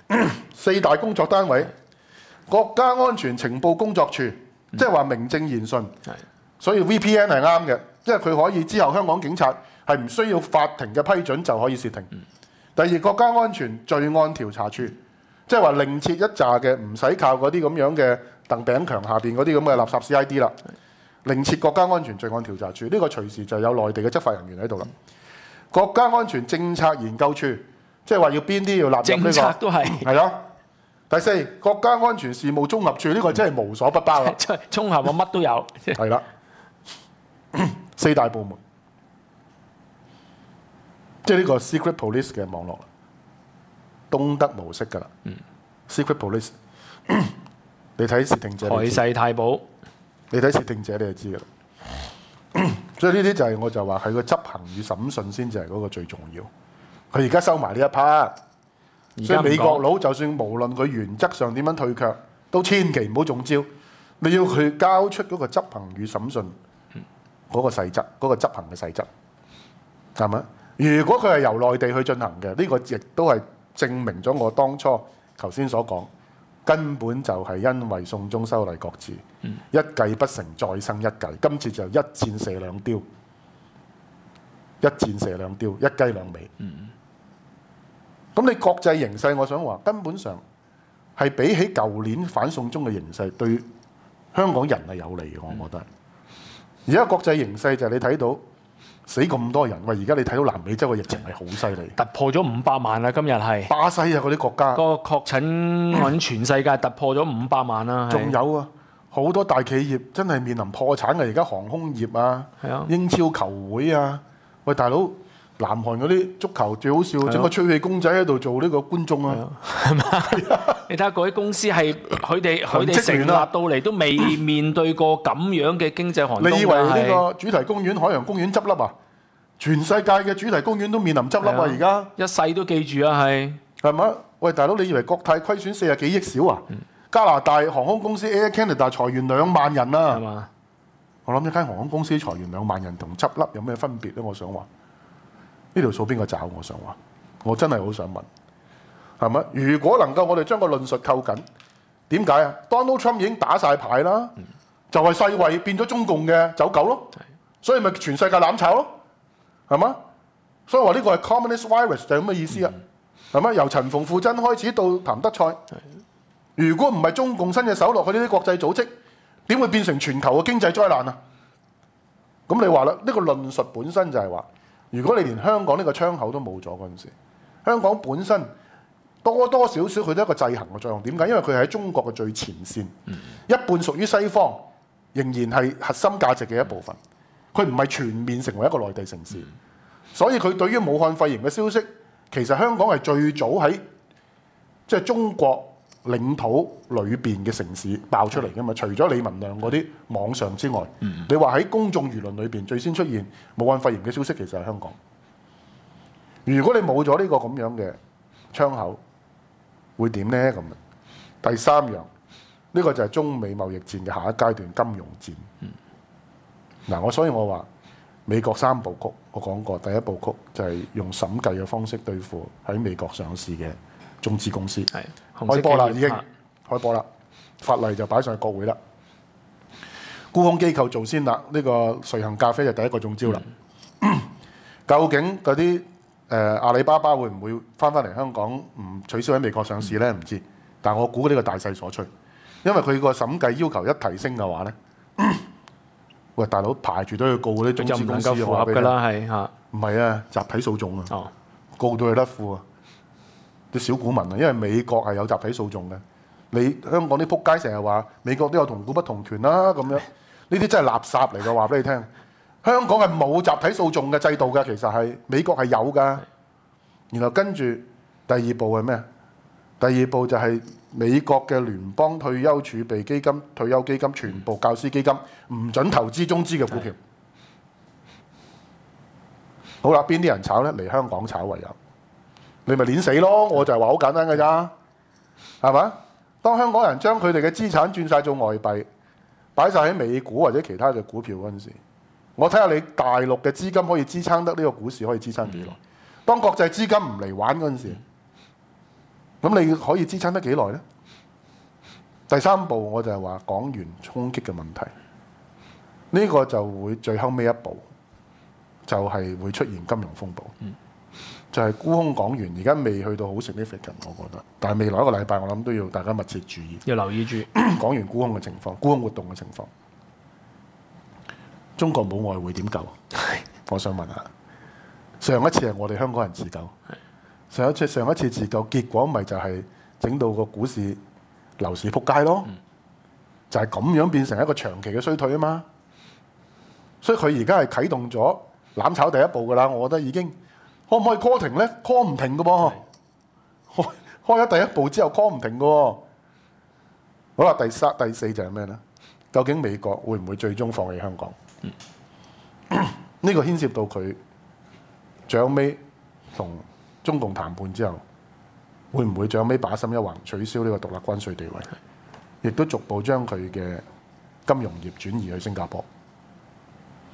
，4大工作單位，國家安全情報工作處，即係話名正言順。所以 VPN 係啱嘅，因為佢可以之後香港警察係唔需要法庭嘅批准就可以截停。第二，國家安全罪案調查處，即係話另設一紮嘅唔使靠嗰啲咁樣嘅鄧炳強下邊嗰啲咁嘅垃圾 CID 啦。另設國家安全罪案調查處，呢個隨時就有內地嘅執法人員喺度啦。國家安全政策研究處，即係話要邊啲要納入呢個， 政策都係係咯。第四，國家安全事務綜合處，呢個真係無所不包啦。 綜合啊，乜都有。 係啦，4大部門，即係呢個 secret police 嘅網絡啦，東德模式㗎啦。secret police， 你睇竊聽者， 海世太保。 你睇竊聽者你就知㗎啦，所以呢啲就係我就話係個執行與審訊先至係嗰個最重要。佢而家收埋呢一 part， 所以美國佬就算無論佢原則上點樣退卻，都千祈唔好中招。你要佢交出嗰個執行與審訊嗰個細則，嗰個執行嘅細則，係咪？如果佢係由內地去進行嘅，呢個亦都係證明咗我當初頭先所講，根本就係因為送中修例擱置，一計不成再生一計，今次就一箭射兩雕，一箭射兩雕，一雞兩尾。咁你國際形勢，我想話根本上係比起舊年反送中嘅形勢，對香港人係有利嘅，我覺得。而家國際形勢就係你睇到死咁多人，喂！而家你睇到南美洲嘅疫情係好犀利， 突破咗500萬啦，今日係巴西啊嗰啲國家， 個確診揾全世界突破咗500萬啦。 仲有啊，好多大企業真係面臨破產嘅，而家航空業啊，英超球會啊，喂大佬！南韓嗰啲足球最好笑，整個吹氣公仔喺度做呢個觀眾啊， 係嘛？你睇下嗰啲公司係佢哋成立到嚟都未面對過咁樣嘅經濟寒冬。 你以為呢個主題公園、海洋公園執笠啊？全世界嘅主題公園都面臨執笠啊！而家一世都記住啊，係咪？喂，大佬，你以為國泰虧損40幾億少啊？加拿大航空公司 Air Canada 裁員2萬人啊！ 係嘛？ 我諗一間航空公司裁員2萬人同執笠有咩分別咧？我想話。呢條數邊個找？我想話，我真係好想問，係咪？如果能夠我哋將個論述扣緊，點解啊 ？Donald Trump 已經打晒牌啦，就係世衛變咗中共嘅走狗咯，所以咪全世界攬炒咯，係嘛？所以話呢個係 communist virus 就係咁嘅意思啊，係咪？由陳馮富珍開始到譚德塞，如果唔係中共伸隻手落去呢啲國際組織，點會變成全球嘅經濟災難啊？咁你話啦，呢個論述本身就係話。如果你連香港呢個窗口都冇咗嗰陣時，香港本身多多少少佢都係一個制衡嘅作用。點解？因為佢係喺中國嘅最前線，一半屬於西方，仍然係核心價值嘅一部分。佢唔係全面成為一個內地城市，所以佢對於武漢肺炎嘅消息，其實香港係最早喺即係中國領土裏邊嘅城市爆出嚟㗎嘛。除咗李文亮嗰啲網上之外，你話喺公眾輿論裏邊最先出現武漢肺炎嘅消息，其實係香港。如果你冇咗呢個咁樣嘅窗口，會點呢？咁第三樣，呢個就係中美貿易戰嘅下一階段金融戰。嗱，所以我話美國3部曲，我講過，第一部曲就係用審計嘅方式對付喺美國上市嘅中資公司。開波啦，已經開波啦，法例就擺上去國會啦。沽空機構做先啦，呢個瑞幸咖啡就第一個中招啦。究竟嗰啲阿里巴巴會唔會翻嚟香港唔取消喺美國上市呢？唔知，但我估呢個大勢所趨，因為佢個審計要求一提升嘅話呢，喂大佬排住都要告嗰啲中資公司就唔能夠符合㗎啦，係嚇。 唔係啊，集體訴訟啊，告到佢甩褲啊！啲小股民啊，因為美國係有集體訴訟嘅，你香港啲仆街成日話美國都有同股不同權啦，咁樣呢啲真係垃圾嚟嘅，話俾你聽。香港係冇集體訴訟嘅制度嘅，其實係美國係有㗎。然後跟住第二步係咩？第二步就係美國嘅聯邦退休儲備基金、退休基金全部教師基金唔准投資中資嘅股票。好啦，邊啲人炒呢？嚟香港炒為有。你咪攣死咯！我就係話好簡單㗎咋，係嘛？當香港人將佢哋嘅資產轉晒做外幣，擺晒喺美股或者其他嘅股票嗰陣時，我睇下你大陸嘅資金可以支撐得呢個股市可以支撐幾耐？當國際資金唔嚟玩嗰陣時，咁你可以支撐得幾耐呢？第三步我就係話港元衝擊嘅問題，呢個就會最後尾一步，就係會出現金融風暴。就係沽空港元，而家未去到好 significant， 我覺得。但係未來一個禮拜，我諗都要大家密切注意， 要留意住港元沽空嘅情況、沽空活動嘅情況。中國冇外匯點救？我想問下，上一次係我哋香港人自救，上一次自救，結果咪就係整到個股市、樓市撲街咯，就係咁樣變成一個長期嘅衰退啊嘛。所以佢而家係啟動咗攬炒第一步㗎啦，我覺得已經。可唔可以 call 停呢？ call 唔停嘅噃，開咗第一步之後 call 唔停嘅喎。好啦，第四就係咩呢？究竟美國會唔會最終放棄香港？呢個牽涉到佢最後尾同中共談判之後，會唔會最後尾把心一橫取消呢個獨立關稅地位？亦都逐步將佢嘅金融業轉移去新加坡。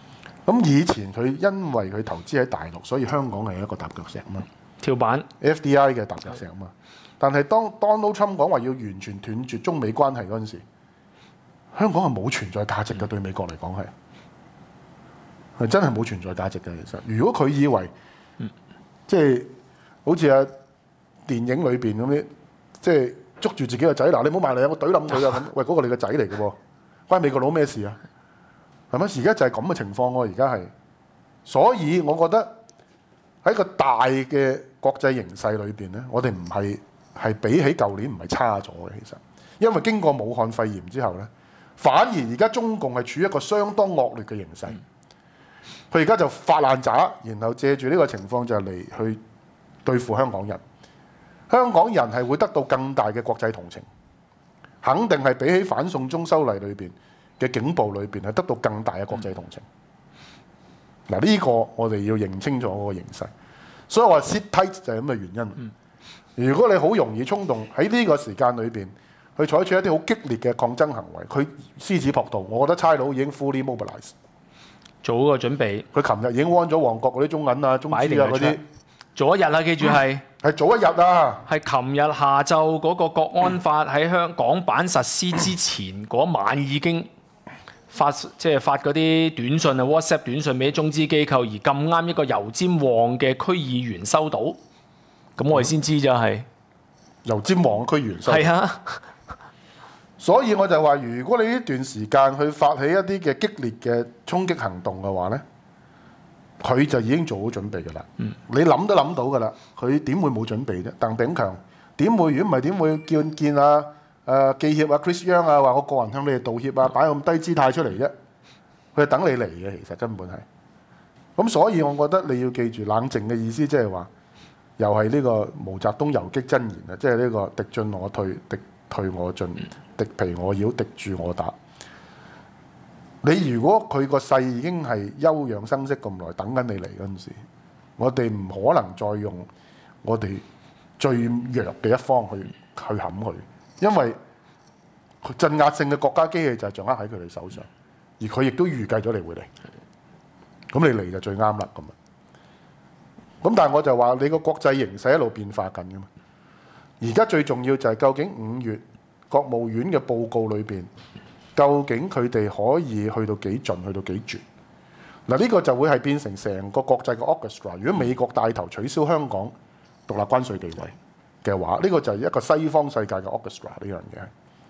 咁以前佢因為佢投資喺大陸，所以香港係一個踏腳石嘛跳板。 ，FDI 嘅踏腳石嘛。但係當 Donald Trump 講話要完全斷絕中美關係嗰陣時，香港係冇存在價值嘅，對美國嚟講係真係冇存在價值嘅。其實，如果佢以為即係好似電影裏邊咁樣，即係捉住自己個仔，嗱你唔好埋嚟啊，我懟冧佢啊咁。喂，嗰個你個仔嚟嘅喎，關美國佬咩事啊？係咪？而家就係咁嘅情況喎，而家係。所以我覺得喺個大嘅國際形勢裏邊咧，我哋唔係比起舊年唔係差咗嘅，其實。因為經過武漢肺炎之後咧，反而而家中共係處於一個相當惡劣嘅形勢。佢而家就發爛渣，然後借住呢個情況就嚟去對付香港人。香港人係會得到更大嘅國際同情，肯定係比起反送中修例裏邊嘅警暴裏邊係得到更大嘅國際同情。嗱，呢個我哋要認清楚嗰個形勢。所以我話 sit tight 就係咁嘅原因。如果你好容易衝動喺呢個時間裏邊去採取一啲好激烈嘅抗爭行為，佢獅子撲兔，我覺得差佬已經 fully mobilize。 做個準備， 佢琴日已經安咗旺角嗰啲中銀啊、中資啊嗰啲， 做一日啦，記住係早一日啊！ 係琴日下晝嗰個國安法喺香港版實施之前嗰晚已經發嗰啲短信啊 WhatsApp 短信俾中資機構，而咁啱一個油尖旺嘅區議員收到，咁我哋先知就係油尖旺區議員收到。 係啊。 所以我就話，如果你呢段時間去發起一啲嘅激烈嘅衝擊行動嘅話呢，佢就已經做好準備㗎啦。你諗都諗到㗎啦，佢點會冇準備啫？鄧炳強點會？如果唔係點會見記協啊 Chris Young 啊話我個人向你哋道歉啊，擺咁低姿態出嚟啫？佢係等你嚟嘅，其實根本係。咁所以我覺得你要記住冷靜嘅意思，即係話又係呢個毛澤東游擊真言啊，即係呢個敵進我退，敵退我進，敵疲我擾，敵駐我打。你如果佢個勢已經係休養生息咁耐，等緊你嚟嗰陣時，我哋唔可能再用我哋最弱嘅一方去冚佢，因為鎮壓性嘅國家機器就係掌握喺佢哋手上，而佢亦都預計咗你會嚟，咁你嚟就最啱啦咁啊！咁但係我就話你個國際形勢一路變化緊㗎嘛。而家最重要就係究竟5月國務院嘅報告裏邊，究竟佢哋可以去到幾盡，去到幾絕？嗱，呢個就會係變成成個國際嘅 orchestra。如果美國帶頭取消香港獨立關稅地位嘅話，呢個就係一個西方世界嘅 orchestra 呢樣嘢。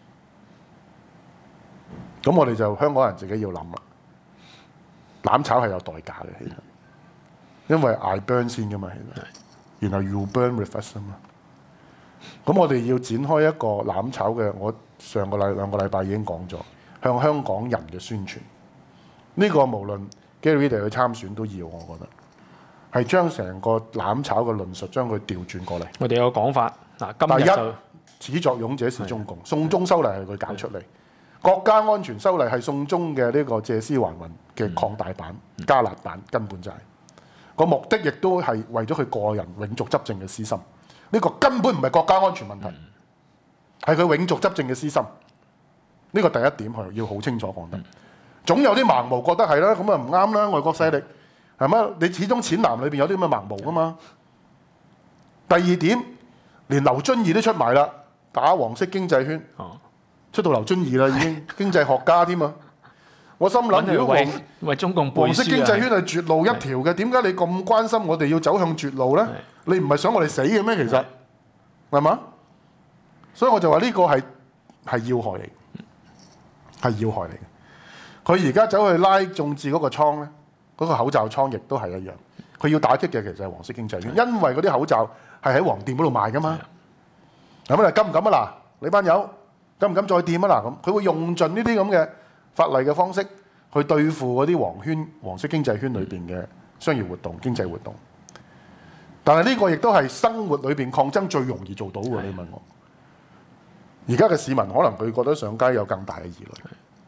咁我哋就香港人自己要諗啦，攬炒係有代價嘅，其實，因為 I burn 先㗎嘛，其實，然後 you burn with us 啊嘛。咁我哋要展開一個攬炒嘅，我上個兩個禮拜已經講咗，向香港人嘅宣傳。呢個無論 Gary 哋去參選都要，我覺得係將成個攬炒嘅論述將佢調轉過嚟。 我哋有個講法嗱，今日就始作俑者是中共，送中修例係佢搞出嚟，國家安全修例係送中嘅呢個借屍還魂嘅擴大版、加辣版，根本就係個目的，亦都係為咗佢個人永續執政嘅私心。呢個根本唔係國家安全問題，係佢永續執政嘅私心。呢個第一點係要好清楚講得。總有啲盲毛覺得係啦，咁啊唔啱啦，外國勢力係咪？你始終淺藍裏邊有啲咁嘅盲毛噶嘛。第二點，連劉遵義都出埋啦，打黃色經濟圈，出到劉遵義啦，已經經濟學家添啊！我心諗，如果為中共背書， 黃色經濟圈係絕路一條嘅，點解你咁關心我哋要走向絕路呢？你唔係想我哋死嘅咩？其實係嘛？所以我就話呢個係要害嚟，係要害嚟嘅。佢而家走去拉眾志嗰個倉咧，嗰個口罩倉亦都係一樣。佢要打擊嘅其實係黃色經濟圈，因為嗰啲口罩係喺黃店嗰度賣噶嘛。咁你敢唔敢啊？嗱，你班友敢唔敢再掂啊？嗱，咁佢會用盡呢啲咁嘅法例嘅方式去對付嗰啲黃色經濟圈裏邊嘅商業活動、經濟活動。但係呢個亦都係生活裏邊抗爭最容易做到嘅。你問我，而家嘅市民可能佢覺得上街有更大嘅疑慮，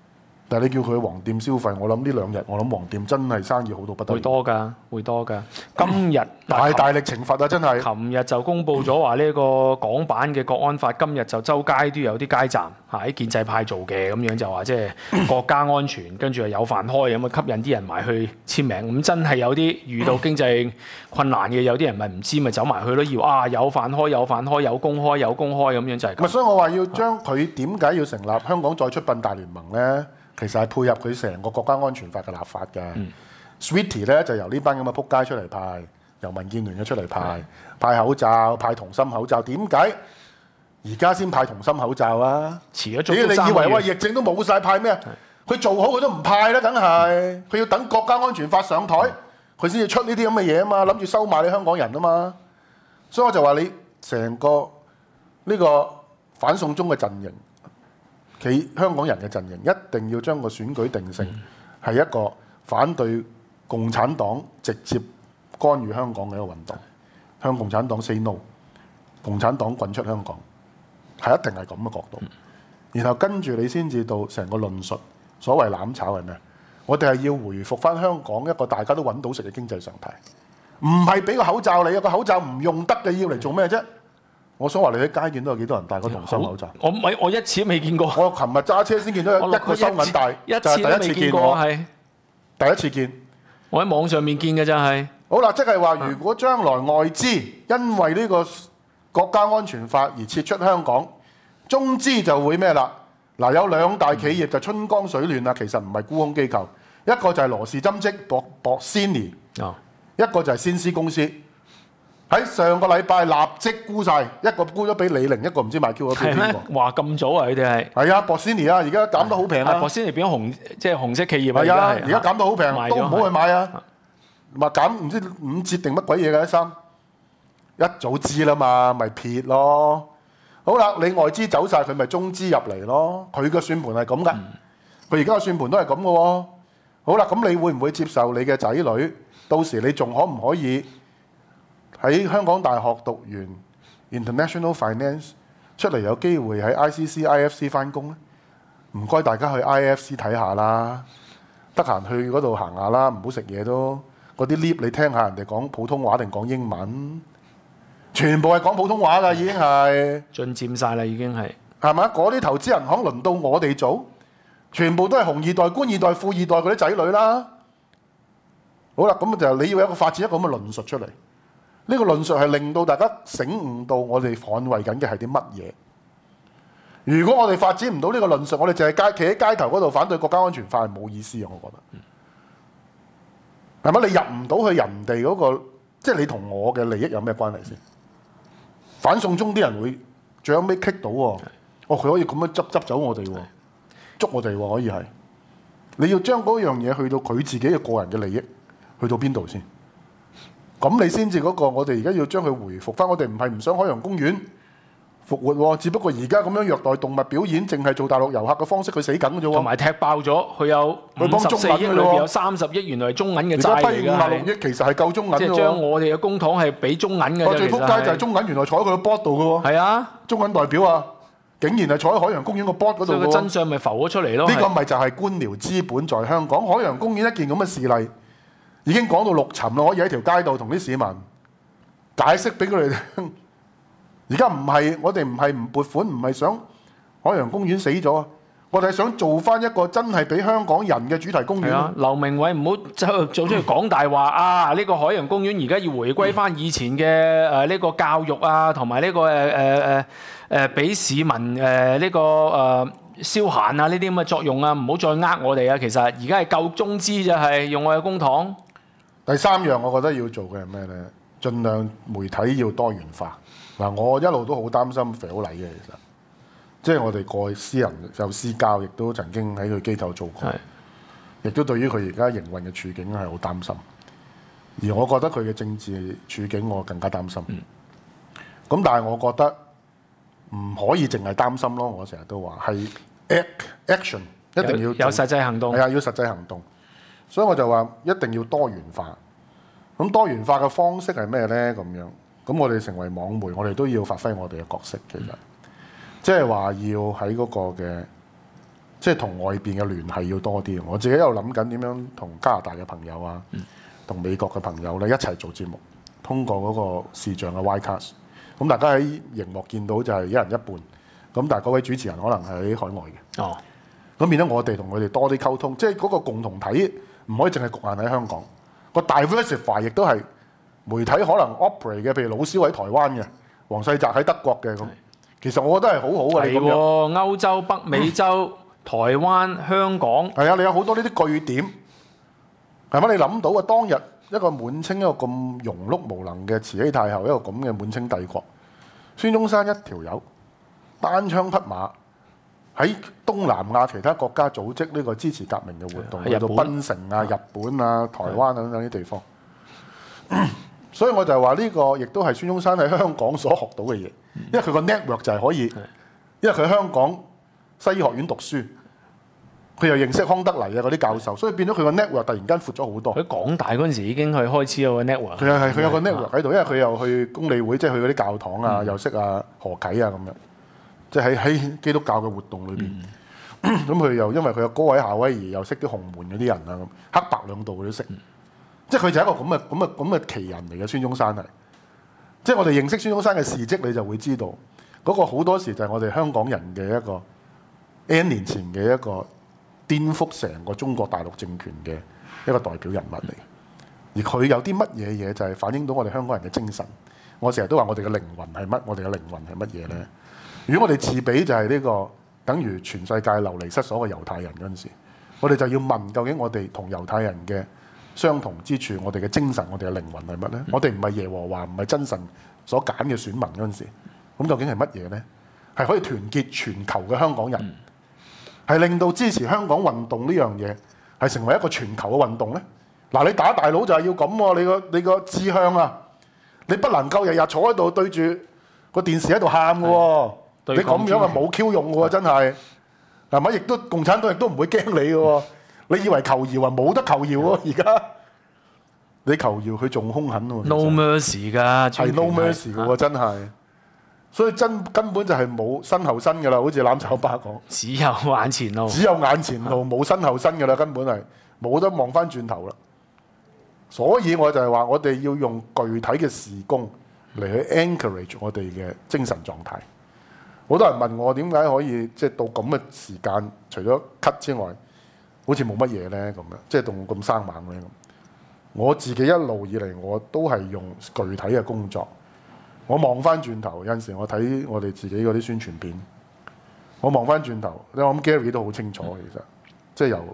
但係你叫佢去黃店消費，我諗呢2日，我諗黃店真係生意好到不得了。 會多㗎，會多㗎。今日大力懲罰啊！真係。 琴日就公布咗話呢個港版嘅國安法，今日就周街都有啲街站喺建制派做嘅，咁樣就話即係國家安全，跟住有飯開咁啊，吸引啲人埋去簽名。咁真係有啲遇到經濟困難嘅，有啲人咪唔知咪走埋去咯，要有飯開有飯開有公開有公開咁樣就係咁。 所以我話要將佢點解要成立香港再出殯大聯盟呢？其實係配合佢成個國家安全法嘅立法嘅。Sweetie 咧就由呢班咁嘅撲街出嚟派，由民建聯嘅出嚟派口罩，派同心口罩。點解而家先派同心口罩啊？ 遲咗做你以為話疫症都冇晒派咩？佢做好佢都唔派啦，梗係佢要等國家安全法上台，佢先至出呢啲咁嘅嘢啊嘛，諗住收買你香港人啊嘛。所以我就話你成個呢個反送中嘅陣營。企香港人嘅陣營一定要將個選舉定性係一個反對共產黨直接干預香港嘅一個運動，向共產黨 say no， 共產黨滾出香港，係一定係咁嘅角度。然後跟住你先至到成個論述，所謂攬炒係咩？我哋係要回復翻香港一個大家都揾到食嘅經濟常態，唔係俾個口罩你，個口罩唔用得嘅要嚟做咩啫？我想話你喺街見到有幾多人戴個同心口罩？ 我一次都未見過。 我琴日揸車先見到一個收銀袋，就係第一次見我。係第一次見。 我喺網上面見嘅真係。 好啦，即係話如果將來外資因為呢個國家安全法而撤出香港，中資就會咩啦？嗱，有2大企業就春江水暖啦，其實唔係沽空機構，一個就係羅氏針織Bossini，一個就係先施公司。喺上個禮拜立即沽晒，一個沽咗俾李寧，一個唔知賣 Q 咗俾邊個？ 話咁早啊！佢哋係係啊，Bossini啊，而家減到好平啊 ！Bossini變咗即係紅色企業啊！ 係啊，而家減到好平，都唔好去買啊！話減唔知5折定乜鬼嘢嘅啲衫，一早知啦嘛，咪撇咯。好啦，你外資走晒，佢咪中資入嚟咯。佢嘅算盤係咁噶，佢而家嘅算盤都係咁嘅喎。好啦，咁你會唔會接受你嘅仔女？到時你仲可唔可以喺香港大學讀完 International Finance 出嚟有機會喺 ICC、IFC 翻工咧？唔該大家去 IFC 睇下啦，得閒去嗰度行下啦，唔好食嘢都。嗰啲 lift 你聽下人哋講普通話定講英文，全部係講普通話㗎，已經係進佔晒啦，已經係嘛？嗰啲投資銀行輪到我哋做，全部都係紅二代、官二代、富二代嗰啲仔女啦。好啦，咁就你要有一個發展一個咁嘅論述出嚟。呢個論述係令到大家醒悟到我哋捍衛緊嘅係啲乜嘢。如果我哋發展唔到呢個論述，我哋淨係企喺街頭嗰度反對國家安全法係冇意思嘅，我覺得。係咪？你入唔到去人哋嗰個，即係你同我嘅利益有咩關係先？反送中啲人會最後尾棘到喎，佢可以咁樣執走我哋喎，捉我哋喎，可以係。你要將嗰樣嘢去到佢自己嘅個人嘅利益，去到邊度先？咁你先至嗰個，我哋而家要將佢回復翻。我哋唔係唔想海洋公園復活喎，只不過而家咁樣虐待動物表演，淨係做大陸遊客嘅方式，佢死緊嘅啫喎。同埋踢爆咗，佢有54億裏邊有30億，原來係中銀嘅債嚟㗎。 而家批56億，其實係夠中銀嘅喎。 即係將我哋嘅公帑係俾中銀嘅。 我最撲街就係中銀原來坐喺佢個 board 度嘅喎。 係啊， 中銀代表啊，竟然係坐喺海洋公園個 board 嗰度。 所以個真相咪浮咗出嚟咯。 呢個咪就係官僚資本在香港。海洋公園一件咁嘅事例，已經講到陸沉啦，可以喺條街度同啲市民解釋俾佢哋聽。而家唔係，我哋唔係唔撥款，唔係想海洋公園死咗，我哋係想做翻一個真係俾香港人嘅主題公園。 啊，劉鳴煒唔好走出去講大話啊！呢個海洋公園而家要回歸翻以前嘅呢個教育啊，同埋呢個俾市民呢個消閒啊呢啲咁嘅作用啊，唔好再我哋啊！其實而家係夠中資就係用我嘅公帑。 第三樣我覺得要做嘅係咩呢？盡量媒體要多元化。嗱，我一路都好擔心肥佬黎嘅，其實，即係我哋過去私人有私交，亦都曾經喺佢機構做過，亦都對於佢而家營運嘅處境係好擔心。而我覺得佢嘅政治處境我更加擔心。咁但係我覺得唔可以淨係擔心咯，我成日都話係 action 一定要有實際行動。 係啊，要實際行動。所以我就話一定要多元化。咁多元化嘅方式係咩呢？咁樣。咁我哋成為網媒，我哋都要發揮我哋嘅角色。其實，即係話要喺嗰個嘅即係同外邊嘅聯繫要多啲。我自己喺度諗緊點樣同加拿大嘅朋友啊，同美國嘅朋友咧一齊做節目，通過嗰個視像嘅 Ycast。咁大家喺熒幕見到就係一人一半，咁但係嗰位主持人可能喺海外嘅。 哦， 咁變咗我哋同佢哋多啲溝通，即係嗰個共同體唔可以淨係局限喺香港。個 diversify 亦都係媒體可能 operate 嘅，譬如老蕭喺台灣嘅，黃世澤喺德國嘅咁。其實我覺得係好好嘅。 係喎，歐洲、北美洲、台灣、香港。 係啊，你有好多呢啲據點，係咪？你諗到啊？當日一個滿清一個咁庸碌無能嘅慈禧太后，一個咁嘅滿清帝國，孫中山一條友單槍匹馬喺東南亞其他國家組織呢個支持革命嘅活動，去到檳城啊、日本啊、台灣等等啲地方。所以我就係話呢個亦都係孫中山喺香港所學到嘅嘢，因為佢個 network 就係可以，因為佢喺香港西醫學院讀書。佢又認識康德黎啊嗰啲教授，所以變咗佢個 network 突然間闊咗好多。 佢港大嗰陣時已經去開始有個 network。 佢有個 network 喺度，因為佢又去公理會，即係去嗰啲教堂啊，又識啊何啟啊咁樣，即係喺基督教嘅活動裏邊。咁佢又因為佢有高位夏威夷，又識啲洪門嗰啲人啊咁，黑白兩道佢都識。即係佢就係一個咁嘅奇人嚟嘅。孫中山係，即係我哋認識孫中山嘅事蹟，你就會知道嗰個好多時就係我哋香港人嘅一個 N 年前嘅一個顛覆成個中國大陸政權嘅一個代表人物嚟，而佢有啲乜嘢嘢就係反映到我哋香港人嘅精神。我成日都話我哋嘅靈魂係乜？我哋嘅靈魂係乜嘢呢？如果我哋自比就係呢個等於全世界流離失所嘅猶太人嗰陣時，我哋就要問究竟我哋同猶太人嘅相同之處，我哋嘅精神，我哋嘅靈魂係乜呢？我哋唔係耶和華，唔係真神所揀嘅選民嗰陣時，咁究竟係乜嘢呢？係可以團結全球嘅香港人。係令到支持香港運動呢樣嘢係成為一個全球嘅運動呢？嗱，你打大佬就係要咁喎，你個志向啊，你不能夠日日坐喺度對住個電視喺度喊嘅喎，你咁樣啊冇 Q 用嘅喎，真係係咪？亦都共產黨亦都唔會驚你嘅喎，你以為求饒啊？冇得求饒喎，而家你求饒佢仲兇狠喎 ，no mercy 㗎， 係 no mercy 嘅喎，真係。所以根本就係冇身後身㗎啦，好似攬炒巴講， 只有眼前路， 只有眼前路，冇身後身㗎啦，根本係冇得望翻轉頭啦。所以我就係話，我哋要用具體嘅事工嚟去 encourage 我哋嘅精神狀態。好多人問我點解可以即係到咁嘅時間，除咗咳之外，好似冇乜嘢咧咁樣，即係仲咁生猛咧咁。我自己一路以嚟我都係用具體嘅工作。我望翻轉頭，有陣時我睇我哋自己嗰啲宣傳片，我望翻轉頭，我諗 Gary 都好清楚，其實即係由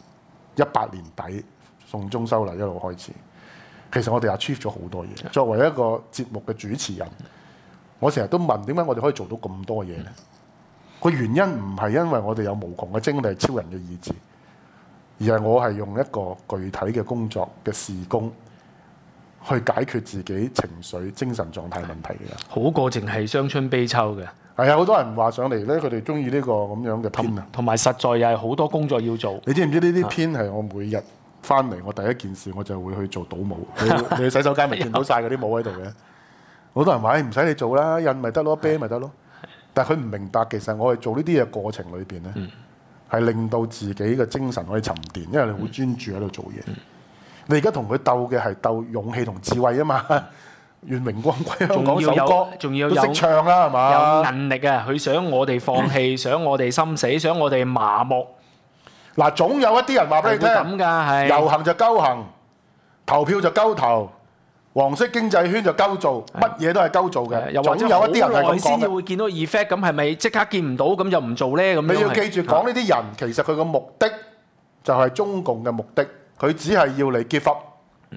18年底送中修例一路開始，其實我哋 achieve 咗好多嘢。作為一個節目嘅主持人，我成日都問點解我哋可以做到咁多嘢呢？個原因唔係因為我哋有無窮嘅精力、超人嘅意志，而係我係用一個具體嘅工作嘅事工，去解決自己情緒、精神狀態問題嘅， 好過淨係傷春悲秋嘅。 係啊，好多人話上嚟咧，佢哋中意呢個咁樣嘅篇啊。 同埋實在又係好多工作要做。 你知唔知呢啲篇係我每日翻嚟，我第一件事我就會去做倒模。你去洗手間咪見到晒嗰啲模喺度嘅？好多人話：唔使你做啦，印咪得咯，啤咪得咯。但係佢唔明白，其實我係做呢啲嘅過程裏邊咧，係令到自己嘅精神可以沉澱，因為你好專注喺度做嘢。你而家同佢鬥嘅係鬥勇氣同智慧啊嘛！願榮光歸香港首歌， 仲要都識唱啦，係嘛？ 有韌力啊！佢想我哋放棄，想我哋心死，想我哋麻木。 嗱，總有一啲人話俾你聽， 咁㗎係遊行就鳩行，投票就鳩投，黃色經濟圈就鳩做，乜嘢都係鳩做嘅。總有一啲人係咁講嘅。先至會見到 effect， 咁係咪即刻見唔到咁就唔做咧？咁你要記住講呢啲人，其實佢個目的就係中共嘅目的。佢只係要你 give up，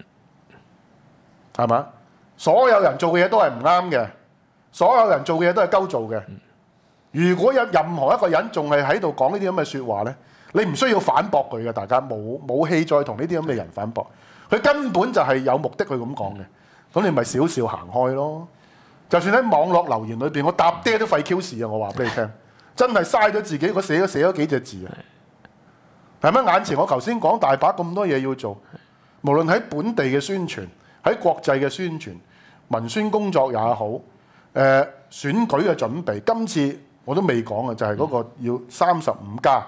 係嘛？所有人做嘅嘢都係唔啱嘅，所有人做嘅嘢都係鳩做嘅。如果有任何一個人仲係喺度講呢啲咁嘅説話呢，你唔需要反駁佢嘅，大家冇氣再同呢啲咁嘅人反駁。佢根本就係有目的去咁講嘅，咁你咪少少行開咯。就算喺網絡留言裏邊，我搭爹都廢 Q 事啊！我話俾你聽，真係嘥咗自己，我寫咗幾隻字啊！係咪？眼前我頭先講大把咁多嘢要做，無論喺本地嘅宣傳，喺國際嘅宣傳，文宣工作也好，選舉嘅準備，今次我都未講啊，就係嗰個要35+，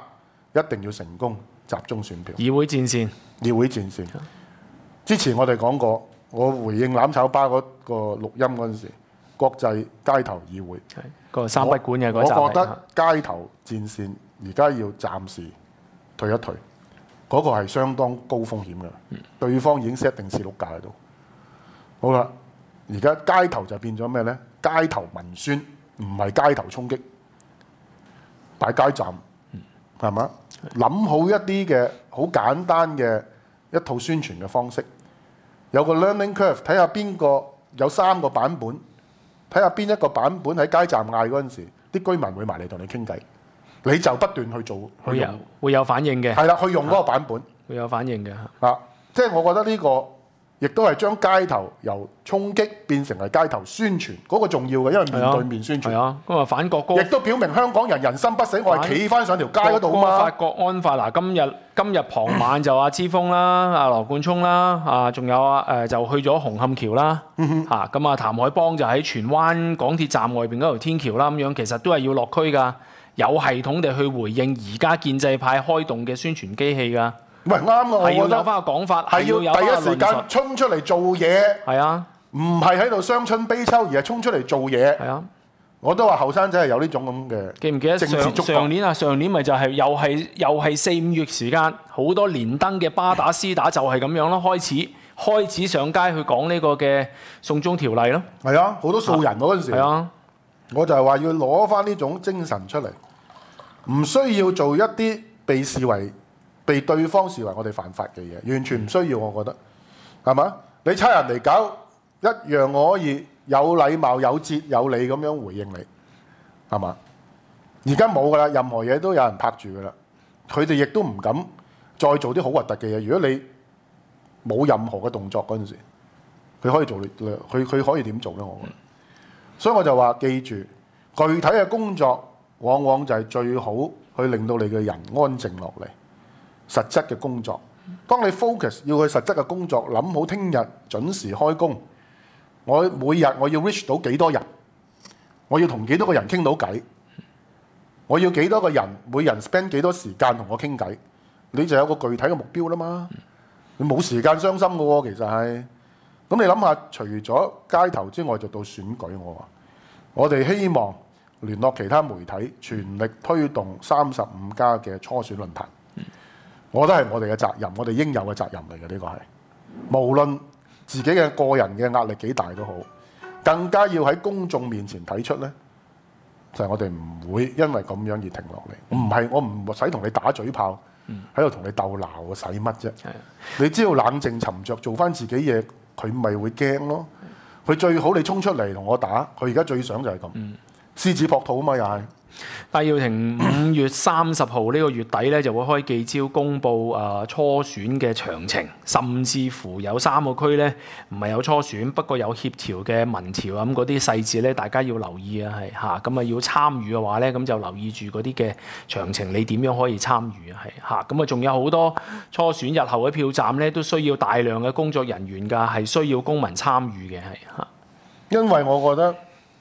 一定要成功集中選票。 議會戰線， 議會戰線。之前我哋講過，我回應攬炒巴嗰個錄音嗰陣時，國際街頭議會係個三不管嘅嗰集我覺嚟得街頭戰線而家要暫時退一退，嗰、個係相當高風險嘅。對方已經 set 定士碌架喺度。好啦，而家街頭就變咗咩呢？街頭文宣唔係街頭衝擊，擺街站係嘛？諗好一啲嘅好簡單嘅一套宣傳嘅方式，有個 learning curve， 睇下邊個有3個版本，睇下邊一個版本喺街站嗌嗰陣時，啲居民會埋嚟同你傾偈，你就不斷去做， 會有反應嘅， 係啦，去用嗰個版本會有反應嘅。 即係我覺得呢個亦都係將街頭由衝擊變成係街頭宣傳嗰個重要嘅，因為面對面宣傳。 係啊，咁啊反國歌， 亦都表明香港人人心不死，我係企翻上條街嗰度啊嘛。 國安法嗱，今日傍晚就阿之鋒啦、阿羅冠聰啦、仲有就去咗紅磡橋啦，咁啊譚海邦就喺荃灣港鐵站外邊嗰條天橋啦，咁樣其實都係要落區㗎，有系統地去回應而家建制派開動嘅宣傳機器㗎。 唔係啱啊！我覺得係要有翻個講法， 係要第一時間衝出嚟做嘢。 係啊， 唔係喺度傷春悲秋，而係衝出嚟做嘢。 係啊， 我都話後生仔係有呢種咁嘅。 記唔記得上年咪就係又係4-5月時間，好多連登嘅巴打絲打就係咁樣咯，開始上街去講呢個嘅送中條例咯。 係啊，好多素人嗰陣時。 係啊， 我就係話要攞翻呢種精神出嚟，唔需要做一啲被對方視為我哋犯法嘅嘢，完全唔需要。我覺得係嘛？你差人嚟搞一樣，我可以有禮貌、有節有理咁樣回應你，係嘛？而家冇噶啦，任何嘢都有人拍住噶啦。佢哋亦都唔敢再做啲好核突嘅嘢。如果你冇任何嘅動作嗰陣時，佢可以做佢可以點做呢？我覺得，所以我就話記住，具體嘅工作往往就係最好去令到你嘅人安靜落嚟。實質嘅工作，當你 focus 要去實質嘅工作，諗好聽日準時開工，我每日我要 reach 到幾多人，我要同幾多個人傾到偈，我要幾多個人，每人 spend 幾多時間同我傾偈，你就有個具體嘅目標啦嘛。你冇時間傷心嘅喎，其實係。咁你諗下，除咗街頭之外，就到選舉。我哋希望聯絡其他媒體，全力推動35+嘅初選論壇。我覺得係我哋嘅責任，我哋應有嘅責任嚟嘅，呢個係。無論自己嘅個人嘅壓力幾大都好，更加要喺公眾面前睇出呢，就係我哋唔會因為咁樣而停落嚟。唔係我唔使同你打嘴炮，喺度同你鬥鬧，使乜啫？你只要冷靜沉着做翻自己嘢，佢咪會驚咯。佢最好你衝出嚟同我打，佢而家最想就係咁，獅子撲兔啊嘛，又係。 戴耀廷5月30號呢個月底咧就會開記招公布初選嘅詳情，甚至乎有3個區咧唔係有初選，不過有協調嘅民調咁嗰啲細節咧，大家要留意啊，係嚇咁啊要參與嘅話咧，咁就留意住嗰啲嘅詳情，你點樣可以參與啊？係嚇咁啊，仲有好多初選日後嘅票站咧，都需要大量嘅工作人員㗎，係需要公民參與嘅，係嚇。 因為我覺得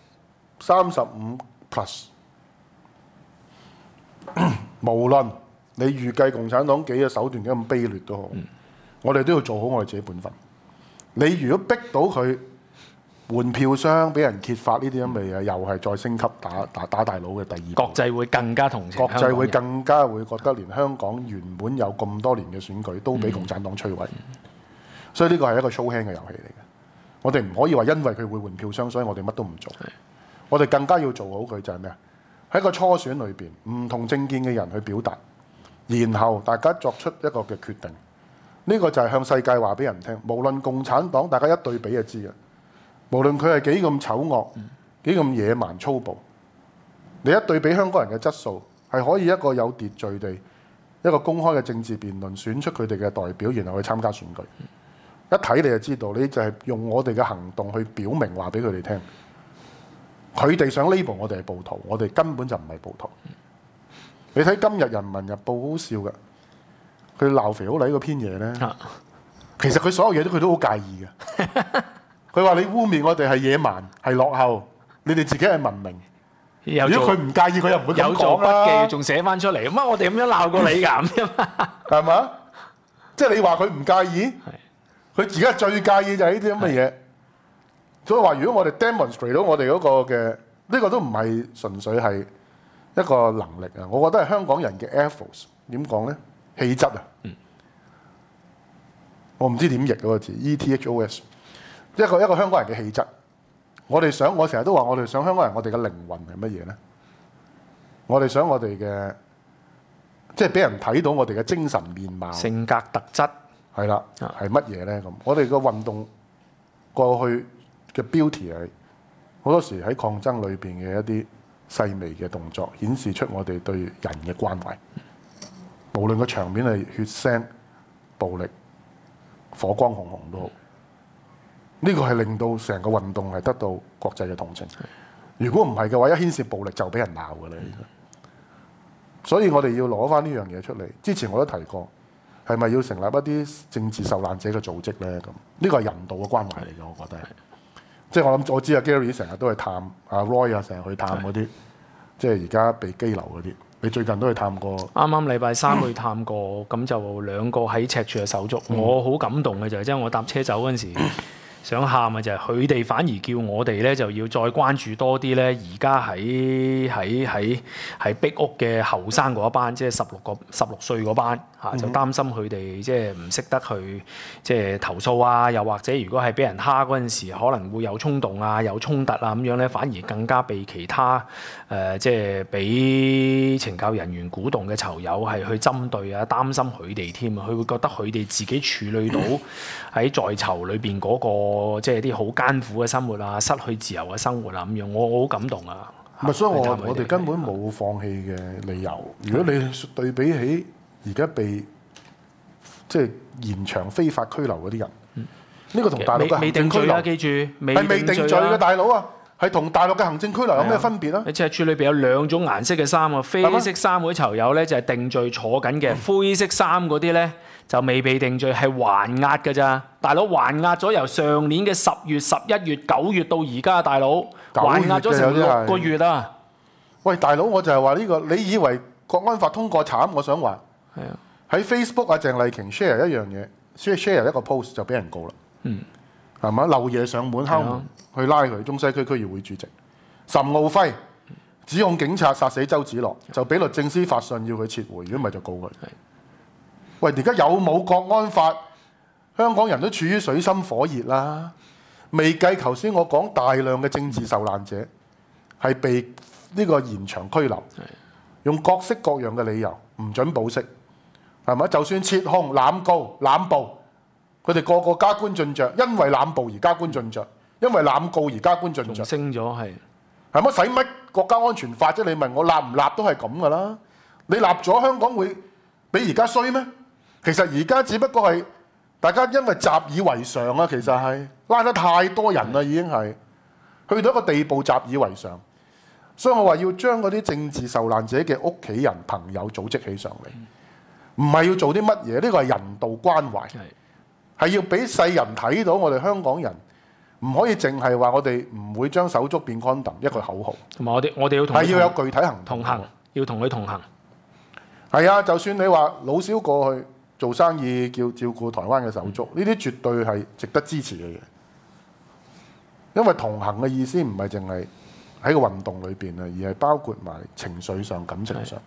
35+。無論你預計共產黨幾嘅手段幾咁卑劣都好，我哋都要做好我哋自己本分。你如果逼到佢換票箱，俾人揭發呢啲咁嘅嘢，又係再升級打大佬嘅第二步。 國際會更加同情， 國際會更加會覺得連香港原本有咁多年嘅選舉都俾共產黨摧毀。所以呢個係一個 show hand 嘅遊戲嚟嘅。我哋唔可以話因為佢會換票箱，所以我哋乜都唔做。我哋更加要做好佢就係咩啊？喺個初選裏邊，唔同政見嘅人去表達，然後大家作出一個嘅決定。呢個就係向世界話俾人聽，無論共產黨，大家一對比就知嘅。無論佢係幾咁醜惡、幾咁野蠻粗暴，你一對比香港人嘅質素，係可以一個有秩序地、一個公開嘅政治辯論，選出佢哋嘅代表，然後去參加選舉。一睇你就知道，你就係用我哋嘅行動去表明話俾佢哋聽。佢哋想 label 我哋係暴徒，我哋根本就唔係暴徒。你睇今日《人民日報》好笑嘅，佢鬧肥佬黎嗰篇嘢呢，其實佢所有嘢佢都好介意嘅。佢話你污蔑我哋係野蠻，係落後，你哋自己係文明。 如果佢唔介意，佢又唔會咁有做講啦筆記，仲寫翻出嚟。咁啊，我哋咁樣鬧過你㗎咁樣。 係嘛？即係你話佢唔介意，佢而家最介意就係呢啲咁嘅嘢。所以話，如果我哋 demonstrate 到我哋嗰個嘅呢個都唔係純粹係一個能力啊，我覺得係香港人嘅 ethos 點講咧？氣質啊，我唔知點譯嗰個字 ethos， 一個香港人嘅氣質。我成日都話，我哋想香港人，我哋嘅靈魂係乜嘢咧？我哋想我哋嘅即係俾人睇到我哋嘅精神面貌、 性格特質係啦，係乜嘢咧？咁我哋個運動過去嘅 beauty 係好多時喺抗爭裏邊嘅一啲細微嘅動作，顯示出我哋對人嘅關懷。無論個場面係血腥、暴力、火光紅紅都好，呢個係令到成個運動係得到國際嘅同情。如果唔係嘅話，一牽涉暴力就俾人鬧㗎啦。所以我哋要攞翻呢樣嘢出嚟。之前我都提過，係咪要成立一啲政治受難者嘅組織咧？咁呢個係人道嘅關懷嚟嘅，我覺得係。即係我知阿 Gary 成日都去探阿 Roy 啊，成日去探嗰啲，即係而家被羈留嗰啲。你最近都去探過？ 啱啱禮拜三去探過，咁就兩個喺赤柱嘅手足。我好感動嘅就係，即係我搭車走嗰陣時，想喊嘅就係佢哋反而叫我哋咧就要再關注多啲咧。而家喺壁屋嘅後生嗰一班，即係16歲嗰班嚇，就擔心佢哋即係唔識得去即係投訴啊，又或者如果係俾人蝦嗰陣時，可能會有衝動啊、有衝突啊咁樣咧，反而更加被其他即係俾懲教人員鼓動嘅囚友係去針對啊，擔心佢哋添啊，佢會覺得佢哋自己處理到喺在囚裏邊嗰個。即係啲好艱苦嘅生活啊，失去自由嘅生活啊咁樣，我好感動啊！ 所以我哋根本冇放棄嘅理由。如果你對比起而家被即係延長非法拘留嗰啲人，呢個同大陸嘅未定罪啊，記住係未定罪嘅大佬啊，係同大陸嘅行政拘留有咩分別啊？ 喺赤柱裏邊有兩種顏色嘅衫啊，啡色衫嗰啲囚友咧就係定罪坐緊嘅，灰色衫嗰啲咧就未被定罪，係還押㗎咋。大佬還押咗由上年嘅10月、11月、9月到而家，大佬還押咗成6個月啊！ 喂，大佬，我就係話呢個，你以為國安法通過慘？我想話係啊， 喺 Facebook 啊，鄭麗瓊 share 一樣嘢，share 一個 post 就俾人告啦。係嘛？漏夜上門敲門去拉佢，中西區區議會主席岑敖暉指控警察殺死周梓樂，就俾律政司發信要佢撤回，如果唔係就告佢。喂，而家有冇國安法？香港人都處於水深火熱啦，未計頭先我講大量嘅政治受難者係被呢個延長拘留，用各式各樣嘅理由唔准保釋，係咪？就算撤控、濫告、濫捕，佢哋個個加官進爵，因為濫捕而加官進爵，因為濫告而加官進爵， 升咗係咪？使乜國家安全法啫？你問我立唔立都係咁噶啦。你立咗香港會比而家衰咩？其實而家只不過係大家因為習以為常啊，其實係拉得太多人啦，已經係去到一個地步習以為常。所以我話要將嗰啲政治受難者嘅屋企人朋友組織起上嚟，唔係要做啲乜嘢，呢個係人道關懷，係要俾世人睇到我哋香港人唔可以淨係話我哋唔會將手足變 condom 一個口號， 同埋我哋要係要有具體行動同行，要同佢同行。 係啊，就算你話老蕭過去做生意，照顧台灣嘅手足，呢啲絕對係值得支持嘅嘢。因為同行嘅意思唔係淨係喺個運動裏邊啊，而係包括埋情緒上、感情上。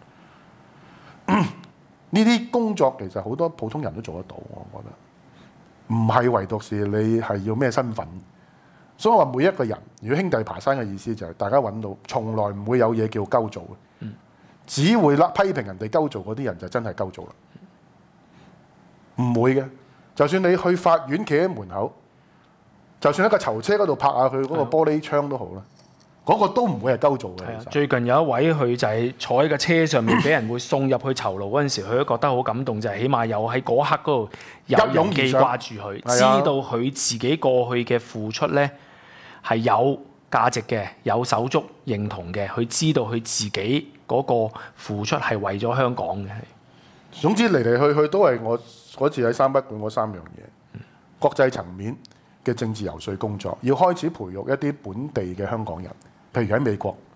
呢啲工作其實好多普通人都做得到，我覺得唔係唯獨是你係要咩身份。所以我話每一個人，如果兄弟爬山嘅意思就係大家揾到，從來唔會有嘢叫鳩做嘅，只會批評人哋鳩做嗰啲人就真係鳩做啦。唔會嘅，就算你去法院企喺門口，就算喺個囚車嗰度拍下佢嗰個玻璃窗都好啦，嗰個都唔會係鳩做嘅。其實最近有一位佢就係坐喺個車上面，俾人會送入去囚牢嗰陣時，佢都覺得好感動，就係起碼有喺嗰刻嗰度有人記掛住佢，知道佢自己過去嘅付出呢係有價值嘅，有手足認同嘅，佢知道佢自己嗰個付出係為咗香港嘅。 總之嚟嚟去去都係我嗰次喺三不管嗰3樣嘢，國際層面嘅政治游說工作，要開始培育一啲本地嘅香港人，譬如喺美國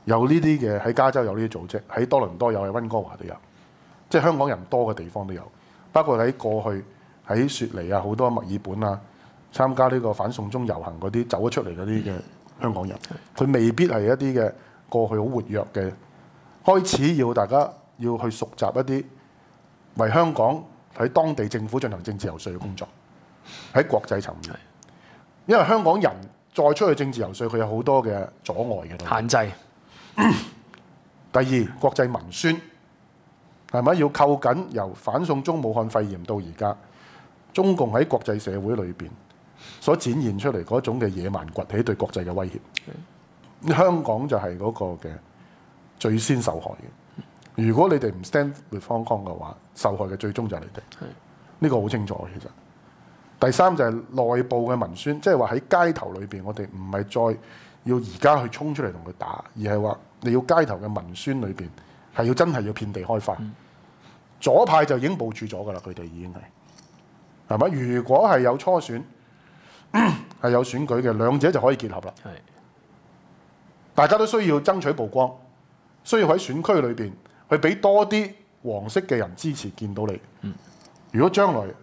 有呢啲嘅喺加州有呢啲組織，喺多倫多有，喺溫哥華都有，即係香港人多嘅地方都有。包括喺過去喺雪梨啊，好多墨爾本啊，參加呢個反送中遊行嗰啲走咗出嚟嗰啲嘅香港人，佢未必係一啲嘅過去好活躍嘅，開始要大家要去熟習一啲為香港喺當地政府進行政治遊說嘅工作，喺國際層面，因為香港人再出去政治遊說，佢有好多嘅阻礙嘅限制。 第二，國際文宣係咪要扣緊由反送中武漢肺炎到而家，中共喺國際社會裏邊所展現出嚟嗰種嘅野蠻崛起對國際嘅威脅，香港就係嗰個嘅最先受害嘅。如果你哋唔 stand with Hong Kong嘅話，受害嘅最終就係你哋。呢個好清楚其實。第三就係內部嘅文宣，即係話喺街頭裏邊，我哋唔係再要而家去衝出嚟同佢打，而係話你要街頭嘅文宣裏邊係要真係要遍地開花。左派就已經部署咗㗎啦，佢哋已經係咪？如果係有初選，係有選舉嘅，兩者就可以結合啦。大家都需要爭取曝光，需要喺選區裏邊去俾多啲黃色嘅人支持，見到你。如果將來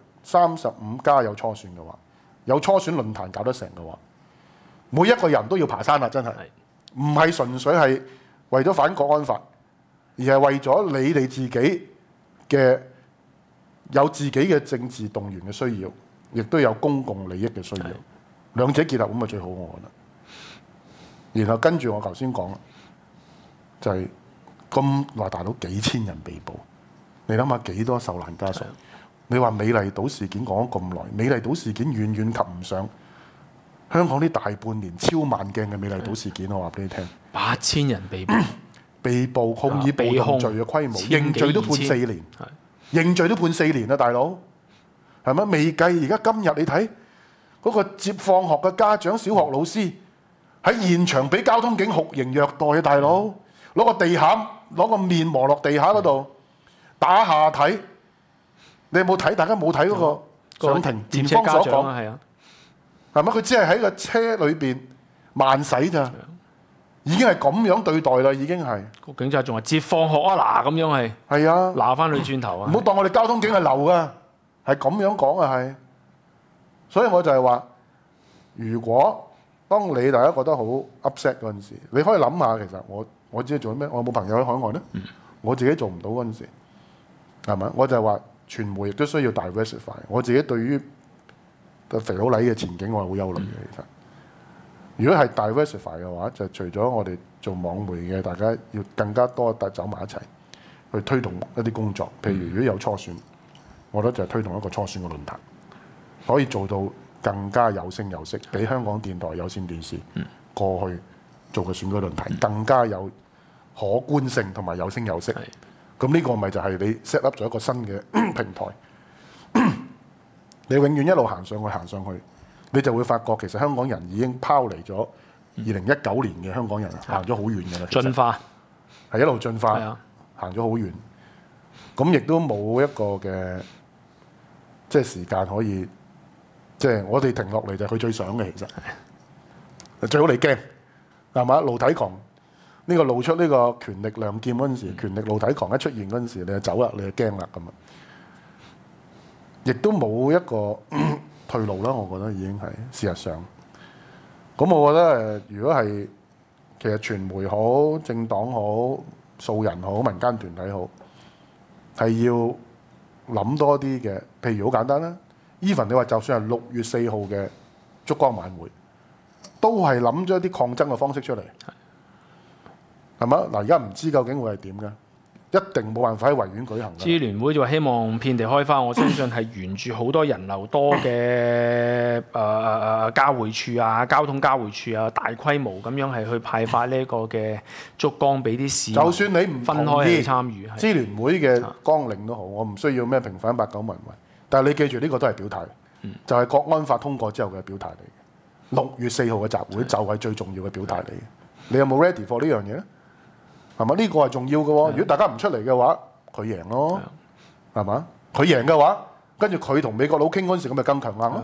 35+有初選嘅話，有初選論壇搞得成嘅話，每一個人都要爬山啦，真係唔係純粹係為咗反國安法，而係為咗你哋自己嘅有自己嘅政治動員嘅需要，亦都有公共利益嘅需要，兩者結合咁咪最好，我覺得。然後跟住我頭先講啦，就係咁話大佬幾千人被捕，你諗下幾多受難家屬？你話美麗島事件講咗咁耐，美麗島事件遠遠及唔上香港呢大半年超慢鏡嘅美麗島事件。我話俾你聽 ，8000人被捕， 被捕控以暴動罪嘅規模，認罪都判4年，認罪都判4年啦，大佬係咪？未計而家今日你睇嗰個接放學嘅家長、小學老師喺現場俾交通警酷刑虐待啊！大佬攞個地餡攞個面磨落地下嗰度打下體。你有冇睇？大家冇睇嗰個上庭辯方所講係咪？佢只係喺個車裏邊慢駛咋，已經係咁樣對待啦，已經係。 個警察仲話接放學啊嗱，咁樣係啊， 鬧翻你轉頭啊！ 唔好當我哋交通警係流噶，係咁樣講啊係。所以我就係話，如果當你大家覺得好 upset 嗰陣時，你可以諗下，其實我自己做咩？我有冇朋友喺海外咧？我自己做唔到嗰陣時，係咪？我就係話。傳媒亦都需要 diversify。我自己對於肥佬黎嘅前景，我係好憂慮嘅。其實，如果係 diversify 嘅話，就除咗我哋做網媒嘅，大家要更加多走埋一齊去推動一啲工作。譬如如果有初選，我覺得就係推動一個初選嘅論壇，可以做到更加有聲有色，比香港電台有線電視過去做嘅選舉論壇更加有可觀性同埋有聲有色。咁呢個咪就係你 set up 咗一個新嘅平台，你永遠一路行上去，你就會發覺其實香港人已經拋離咗2019年嘅香港人，行咗好遠嘅啦。 進化係一路進化，行咗好遠。咁亦都冇一個嘅即係時間可以，即係我哋停落嚟就係佢最想嘅，其實最好你驚係嘛？露體狂。呢個露出呢個權力亮劍嗰陣時，權力露體狂一出現嗰陣時，你就走啦，你就驚啦咁啊！亦都冇一個退路啦，我覺得已經係事實上。咁我覺得如果係其實傳媒好、政黨好、素人好、民間團體好，係要諗多啲嘅。譬如好簡單啦，even 你話就算係6月4號嘅燭光晚會，都係諗咗一啲抗爭嘅方式出嚟。係嘛？嗱，而家唔知究竟會係點嘅，一定冇辦法喺維園舉行。 支聯會就話希望遍地開花，我相信係沿住好多人流多嘅交匯處啊、交通交匯處啊，大規模咁樣係去派發呢個嘅燭光俾啲市民。就算你唔分開去參與， 支聯會嘅綱領都好，我唔需要咩平反8、9民運，但係你記住呢個都係表態，就係國安法通過之後嘅表態嚟嘅。6月4號嘅集會就係最重要嘅表態嚟嘅。你有冇 ready for 呢樣嘢咧？係嘛？呢個係重要嘅喎。如果大家唔出嚟嘅話，佢贏咯，係嘛？佢贏嘅話，跟住佢同美國佬傾嗰陣時，咁咪更強硬咯。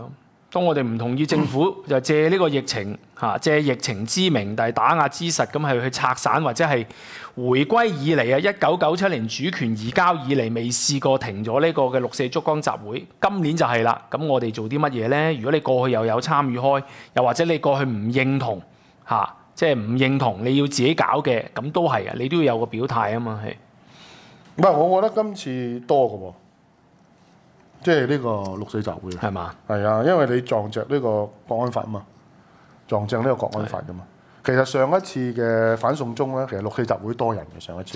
當我哋唔同意政府，就借呢個疫情借疫情之名，但係打壓之實咁係去拆散或者係回歸以嚟啊，1997年主權移交以嚟未試過停咗呢個嘅6四燭光集會，今年就係啦。咁我哋做啲乜嘢呢？如果你過去又有參與開，又或者你過去唔認同即係唔認同你要自己搞嘅，咁都係啊，你都要有個表態啊嘛，係。 唔係，我覺得今次多嘅喎，即係呢個6四集會係嘛？ 係啊，因為你撞着呢個國安法啊嘛，撞正呢個國安法噶嘛。其實上一次嘅反送中咧，其實6四集會多人嘅上一次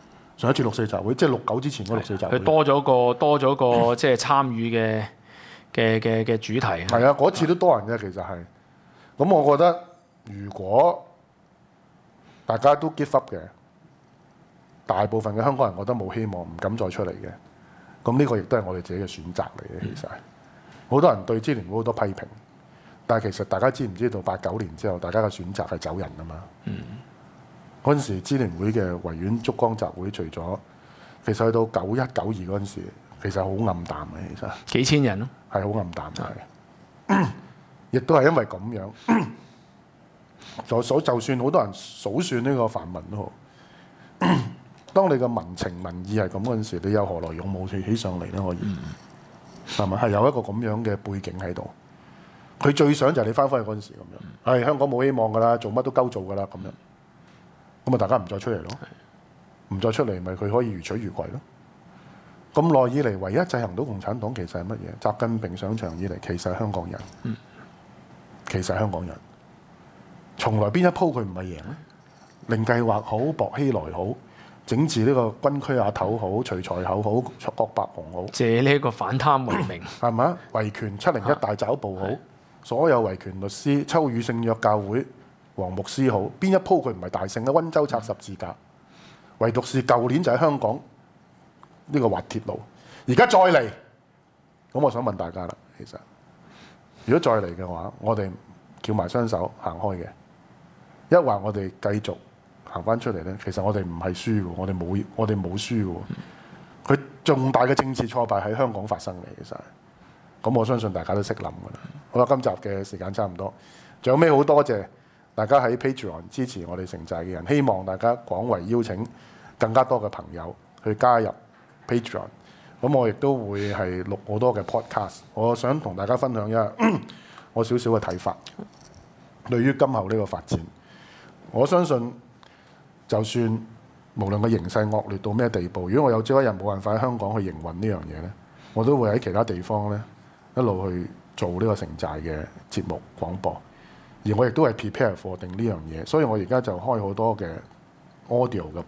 6四集會，即係69之前嗰6四集會。 佢多咗個即係參與嘅主題。 係啊，嗰次都多人嘅，其實係。咁我覺得如果大家都 give up 嘅，大部分嘅香港人覺得冇希望，唔敢再出嚟嘅。咁呢個亦都係我哋自己嘅選擇嚟嘅。其實好多人對支聯會好多批評，但係其實大家知唔知道89年之後，大家嘅選擇係走人啊嘛。嗰陣時支聯會嘅維園燭光集會，除咗其實去到91、92嗰陣時，其實好暗淡嘅。其實幾千人咯， 係好暗淡嘅。亦都係因為咁樣，就算好多人數算呢個泛民都好。當你嘅民情民意係咁嗰陣時，你又何來勇武起上嚟咧？可以係咪係有一個咁樣嘅背景喺度？佢最想就係你翻返去嗰陣時咁樣，係香港冇希望㗎啦，做乜都鳩做㗎啦咁樣。咁啊，大家唔再出嚟咯，唔再出嚟咪佢可以如取如攜咯。咁耐以嚟，唯一制衡到共產黨其實係乜嘢？習近平上場以嚟，其實係香港人，其實係香港人，從來邊一鋪佢唔係贏咧？零計劃好，薄熙來好。整治呢個軍區阿頭好，徐才厚好，郭伯雄好， 借呢個反貪為名， 係咪啊？維權701大抓捕好，所有維權律師，秋雨聖約教會黃牧師好，邊一鋪佢唔係大勝咧？溫州拆十字架，唯獨是舊年就喺香港呢個滑鐵盧，而家再嚟，咁我想問大家啦，其實如果再嚟嘅話，我哋翹埋雙手行開嘅，一話我哋繼續行翻出嚟咧，其實我哋唔係輸嘅，我哋冇輸嘅。佢重大嘅政治挫敗喺香港發生嘅，其實。咁我相信大家都識諗㗎啦。好啦，今集嘅時間差唔多，仲有咩好多謝大家喺 Patreon 支持我哋城寨嘅人，希望大家廣為邀請更加多嘅朋友去加入 Patreon。咁我亦都會係錄好多嘅 podcast，我想同大家分享一下我少少嘅睇法，對於今後呢個發展，我相信。就算無論個形勢惡劣到咩地步，如果我有朝一日冇辦法喺香港去營運呢樣嘢呢，我都會喺其他地方呢一路去做呢個城寨嘅節目廣播，而我亦都係 prepare for 定呢樣嘢，所以我而家就開好多嘅 audio 嘅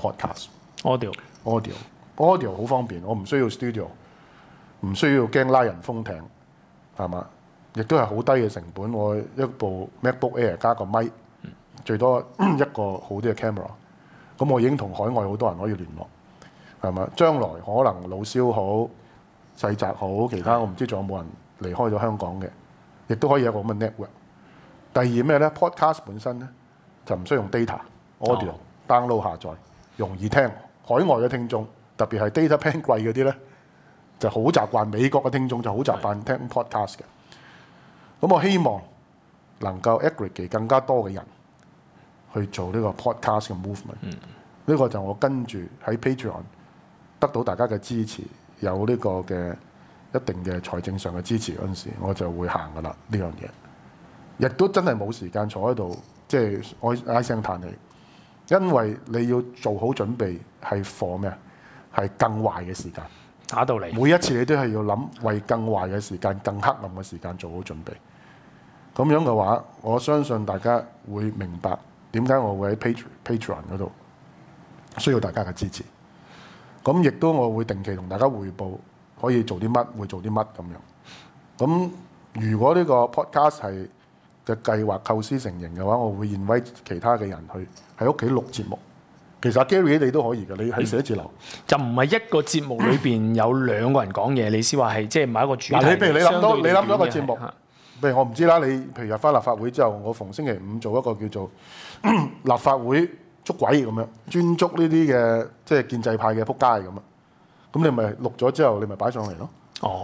podcast，audio 好方便，我唔需要 studio， 唔需要驚拉人封艇，係嘛？亦都係好低嘅成本，我一部 MacBook Air 加個咪，最多一個好啲嘅 camera。咁我已經同海外好多人可以聯絡，係嘛？將來可能老蕭好、細澤好，其他我唔知仲有冇人離開咗香港嘅，亦都可以有個咁嘅 network。第二咩咧 ？Podcast 本身咧就唔需要用 data，audio download 下載，容易聽。海外嘅聽眾，特別係 data plan 貴嗰啲咧，就好習慣。美國嘅聽眾就好習慣聽 podcast 嘅。咁我希望能夠 aggregate 更加多嘅人。去做呢個 podcast 嘅 movement，呢個就我跟住喺 Patreon 得到大家嘅支持，有呢個嘅一定嘅財政上嘅支持嗰陣時，我就會行噶啦呢樣嘢。亦都真係冇時間坐喺度，即係我唉聲嘆氣，因為你要做好準備係 for 咩啊？係更壞嘅時間打到嚟。 每一次你都係要諗為更壞嘅時間、更黑暗嘅時間做好準備。咁樣嘅話，我相信大家會明白。點解我會喺 Patreon 嗰度需要大家嘅支持？咁亦都我會定期同大家匯報，可以做啲乜，會做啲乜咁樣。咁如果呢個 podcast 係嘅計劃構思成型嘅話，我會 invite 其他嘅人去喺屋企錄節目。其實阿 Gary 你都可以嘅，你喺寫字樓就唔係一個節目裏邊有兩個人講嘢，你先話係即係某一個主題。 譬如你諗到一個節目。譬如我唔知啦，你譬如入翻立法會之後，我逢星期五做一個叫做立法會捉鬼咁樣，專捉呢啲嘅即係建制派嘅撲街咁啊。咁你咪錄咗之後，你咪擺上嚟咯。哦，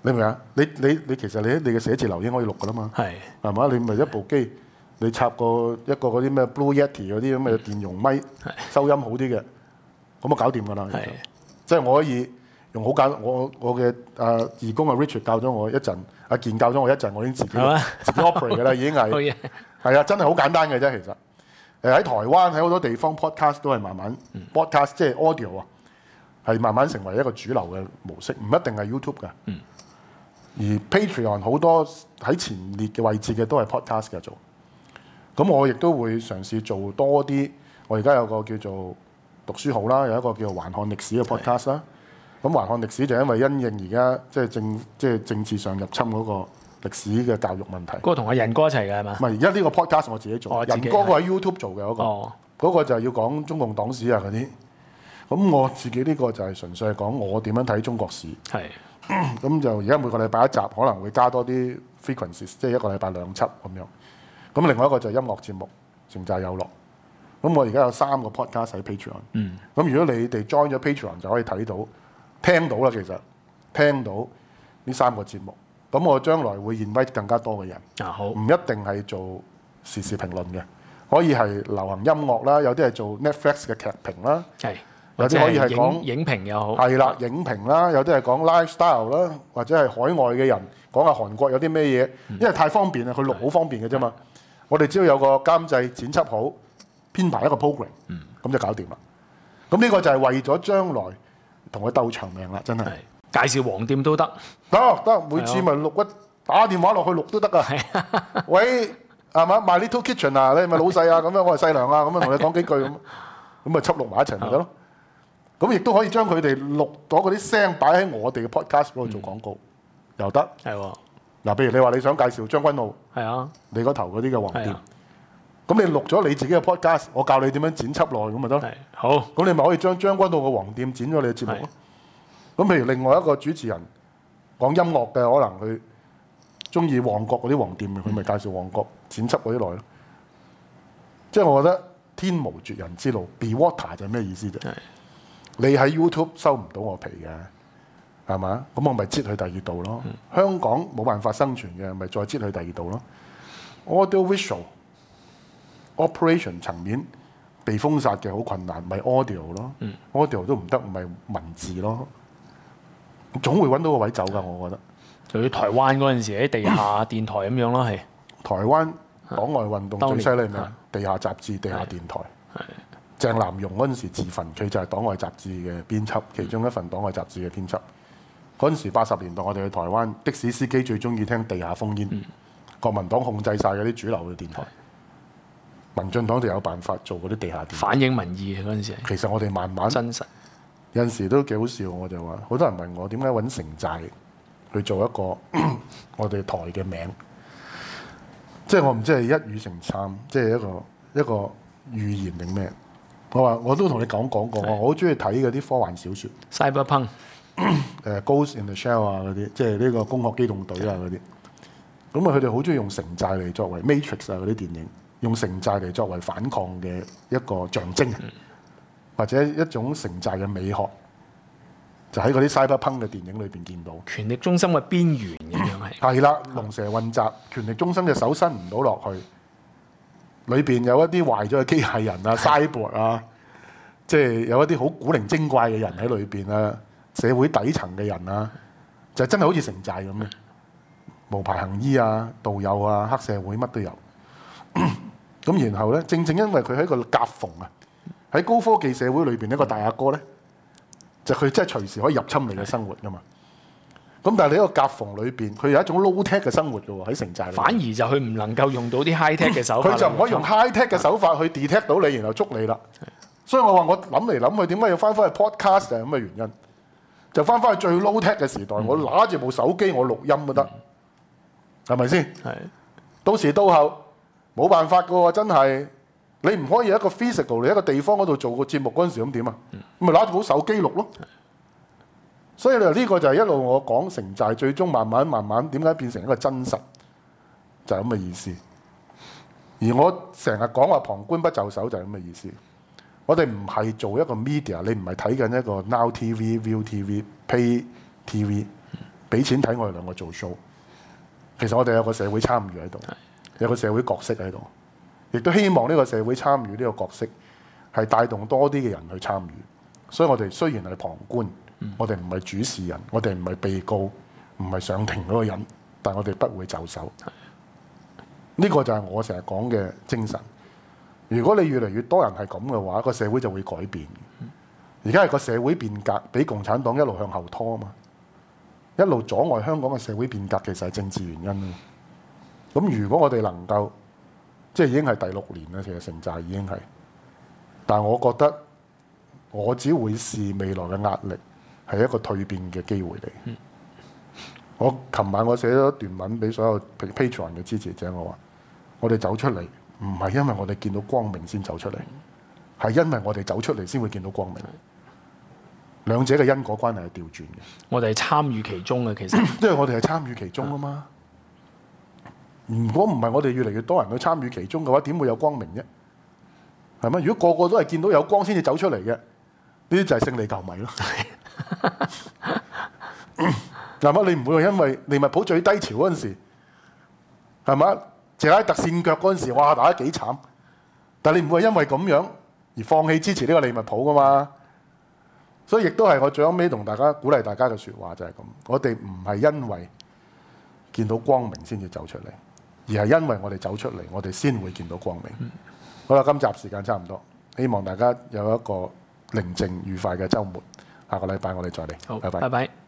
你明唔明啊？你其實你嘅寫字樓已經可以錄噶啦嘛， 係係嘛？你咪一部機，你插個一個嗰啲咩 Blue Yeti 嗰啲咁嘅電容咪，收音好啲嘅，咁啊搞掂㗎啦。 係即係我可以用好簡，我嘅義工Richard 教咗我一陣，阿健教咗我一陣，我已經自己 operate 㗎啦，已經係好嘢。 係啊，真係好簡單嘅啫，其實。喺台灣喺好多地方 podcast 都係慢慢 podcast 即係 audio 啊，係慢慢成為一個主流嘅模式，唔一定係 YouTube 㗎。而 Patreon 好多喺前列嘅位置嘅都係 podcast 嘅做。咁我亦都會嘗試做多啲。我而家有個叫做讀書好啦，有一個叫做環看歷史嘅 podcast 啦。咁環看歷史就因為因應而家即係政治上入侵嗰個歷史嘅教育問題。 嗰個同阿仁哥一齊嘅係嘛唔？係，而家呢個 podcast 我自己做，仁哥個喺 YouTube 做嘅嗰個。嗰個就係要講中共黨史啊嗰啲。咁我自己呢個就係純粹係講我點樣睇中國史。 係。 咁就而家每個禮拜一集，可能會加多啲 frequencies，即係一個禮拜2輯咁樣。咁另外一個就係音樂節目《城寨有樂》。咁我而家有3個 podcast 喺 Patreon。咁如果你哋 join 咗 Patreon 就可以睇到、聽到啦。其實聽到呢3個節目。咁我將來會 invite 更加多嘅人。 好。 唔一定係做時事評論嘅，可以係流行音樂啦，有啲係做 Netflix 嘅劇評啦。 係。 有啲可以係講影評又好。 係啦，影評啦，有啲係講 lifestyle 啦，或者係海外嘅人講下韓國有啲咩嘢，因為太方便啦，佢錄好方便嘅啫嘛。我哋只要有個監製剪輯好，編排一個 program，咁就搞掂啦。咁呢個就係為咗將來同佢鬥長命啦，真係。 介紹黃店都得。 得，每次咪錄一打電話落去錄都得噶。喂，係嘛？My Little Kitchen 啊，你係咪老細啊？咁樣我係細娘啊，咁樣同你講幾句咁，咁咪輯錄埋一齊咪得咯。咁亦都可以將佢哋錄咗嗰啲聲擺喺我哋嘅 podcast 嗰度做廣告，又得。 係喎。 嗱，譬如你話你想介紹將軍澳， 係啊， 你嗰頭嗰啲嘅黃店，咁你錄咗你自己嘅 podcast，我教你點樣剪輯落去咁咪得咯。 好。 咁你咪可以將軍澳嘅黃店剪咗你嘅節目咯。咁譬如另外一個主持人講音樂嘅，可能佢中意旺角嗰啲黃店嘅，佢咪介紹旺角剪輯嗰啲來咯。即係我覺得天無絕人之路 ，be water 就係咩意思啫？你喺 YouTube 收唔到我皮嘅，係嘛？咁我咪擠去第二度咯。香港冇辦法生存嘅，咪再擠去第二度咯。Audio visual operation 層面被封殺嘅好困難，咪 audio 咯。audio 都唔得，咪文字咯。總會揾到個位走㗎，我覺得。 就似台灣嗰陣時喺地下電台咁樣咯，係。 台灣黨外運動最犀利咩？地下雜誌、地下電台。鄭南榕嗰陣時自焚，佢就係黨外雜誌嘅編輯，其中一份黨外雜誌嘅編輯。嗰陣時80年代，我哋去台灣，的士司機最中意聽地下烽煙。國民黨控制晒嗰啲主流嘅電台，民進黨就有辦法做嗰啲地下電台。 反映民意嗰陣時。 其實我哋慢慢真實。 有陣時都幾好笑，我就話，好多人問我點解揾城寨去做一個我哋台嘅名，即係我唔知係一語成讖，即係一個預言定咩？我話我都同你講過，我好中意睇嗰啲科幻小説 Cyberpunk， Ghost in the Shell 啊嗰啲，即係呢個攻殼機動隊啊嗰啲。咁啊，佢哋好中意用城寨嚟作為 Matrix 啊嗰啲電影，用城寨嚟作為反抗嘅一個象徵，或者一種城寨嘅美學，就喺嗰啲 Cyberpunk 嘅電影裏邊見到。 權力中心嘅邊緣咁樣係。 係啦，龍蛇混雜，權力中心隻手伸唔到落去。裏邊有一啲壞咗嘅機械人啊、cyborg 啊，即係有一啲好古靈精怪嘅人喺裏邊啊，社會底層嘅人啊，就真係好似城寨咁嘅，無牌行醫啊、道友啊、黑社會乜都有。咁然後咧，正因為佢喺個夾縫啊，喺高科技社會裏邊一個大阿哥咧，就佢真係隨時可以入侵你嘅生活噶嘛。咁但係你喺個夾縫裏邊，佢有一種 low tech 嘅生活嘅喎，喺城寨裏邊。 反而就佢唔能夠用到啲 high tech 嘅手法。 佢就唔可以用 high tech 嘅手法去 detect 到你，然後捉你啦。所以我話我諗嚟諗去，點解要翻返去 podcast 係咁嘅原因？就翻返去最 low tech 嘅時代，我拿住部手機，我錄音都得，係咪先？ 係。 到時到後冇辦法嘅喎，真係你唔可以一個 physical 嚟一個地方嗰度做個節目嗰陣時咁點啊？咪拿住部手機錄咯。所以呢個就係一路我講城寨，最終慢慢點解變成一個真實，就係咁嘅意思。而我成日講話旁觀不就手就係咁嘅意思。我哋唔係做一個 media， 你唔係睇緊一個 Now TV、View TV、Pay TV， 俾錢睇我哋兩個做 show。其實我哋有個社會參與喺度，有個社會角色喺度，亦都希望呢個社會參與呢個角色係帶動多啲嘅人去參與。所以我哋雖然係旁觀，我哋唔係主事人，我哋唔係被告，唔係上庭嗰個人，但我哋不會就手。呢個就係我成日講嘅精神。如果你越嚟越多人係咁嘅話，個社會就會改變。而家係個社會變革俾共產黨一路向後拖啊嘛，一路阻礙香港嘅社會變革，其實係政治原因啊。咁如果我哋能夠即係已經係第6年啦，其實成寨已經係，但係我覺得我只會視未來嘅壓力係一個蛻變嘅機會嚟。我琴晚我寫咗一段文俾所有 Patreon 嘅支持者，我話我哋走出嚟唔係因為我哋見到光明先走出嚟，係因為我哋走出嚟先會見到光明。兩者嘅因果關係係調轉嘅。 我哋係參與其中嘅，其實因為我哋係參與其中啊嘛。如果唔係我哋越嚟越多人去參與其中嘅話，點會有光明啫？係咪？如果個個都係見到有光先至走出嚟嘅，呢啲就係勝利球迷咯。係嘛？你唔會因為利物浦最低潮嗰陣時，係嘛？謝拉特跣腳嗰陣時，哇！打得幾慘，但係你唔會因為咁樣而放棄支持呢個利物浦噶嘛？所以亦都係我最後尾同大家鼓勵大家嘅説話就係咁。我哋唔係因為見到光明先至走出嚟，而係因為我哋走出嚟，我哋先會見到光明。好啦，今集時間差唔多，希望大家有一個寧靜愉快嘅週末。下個禮拜我哋再嚟， 好， 拜拜。 拜拜。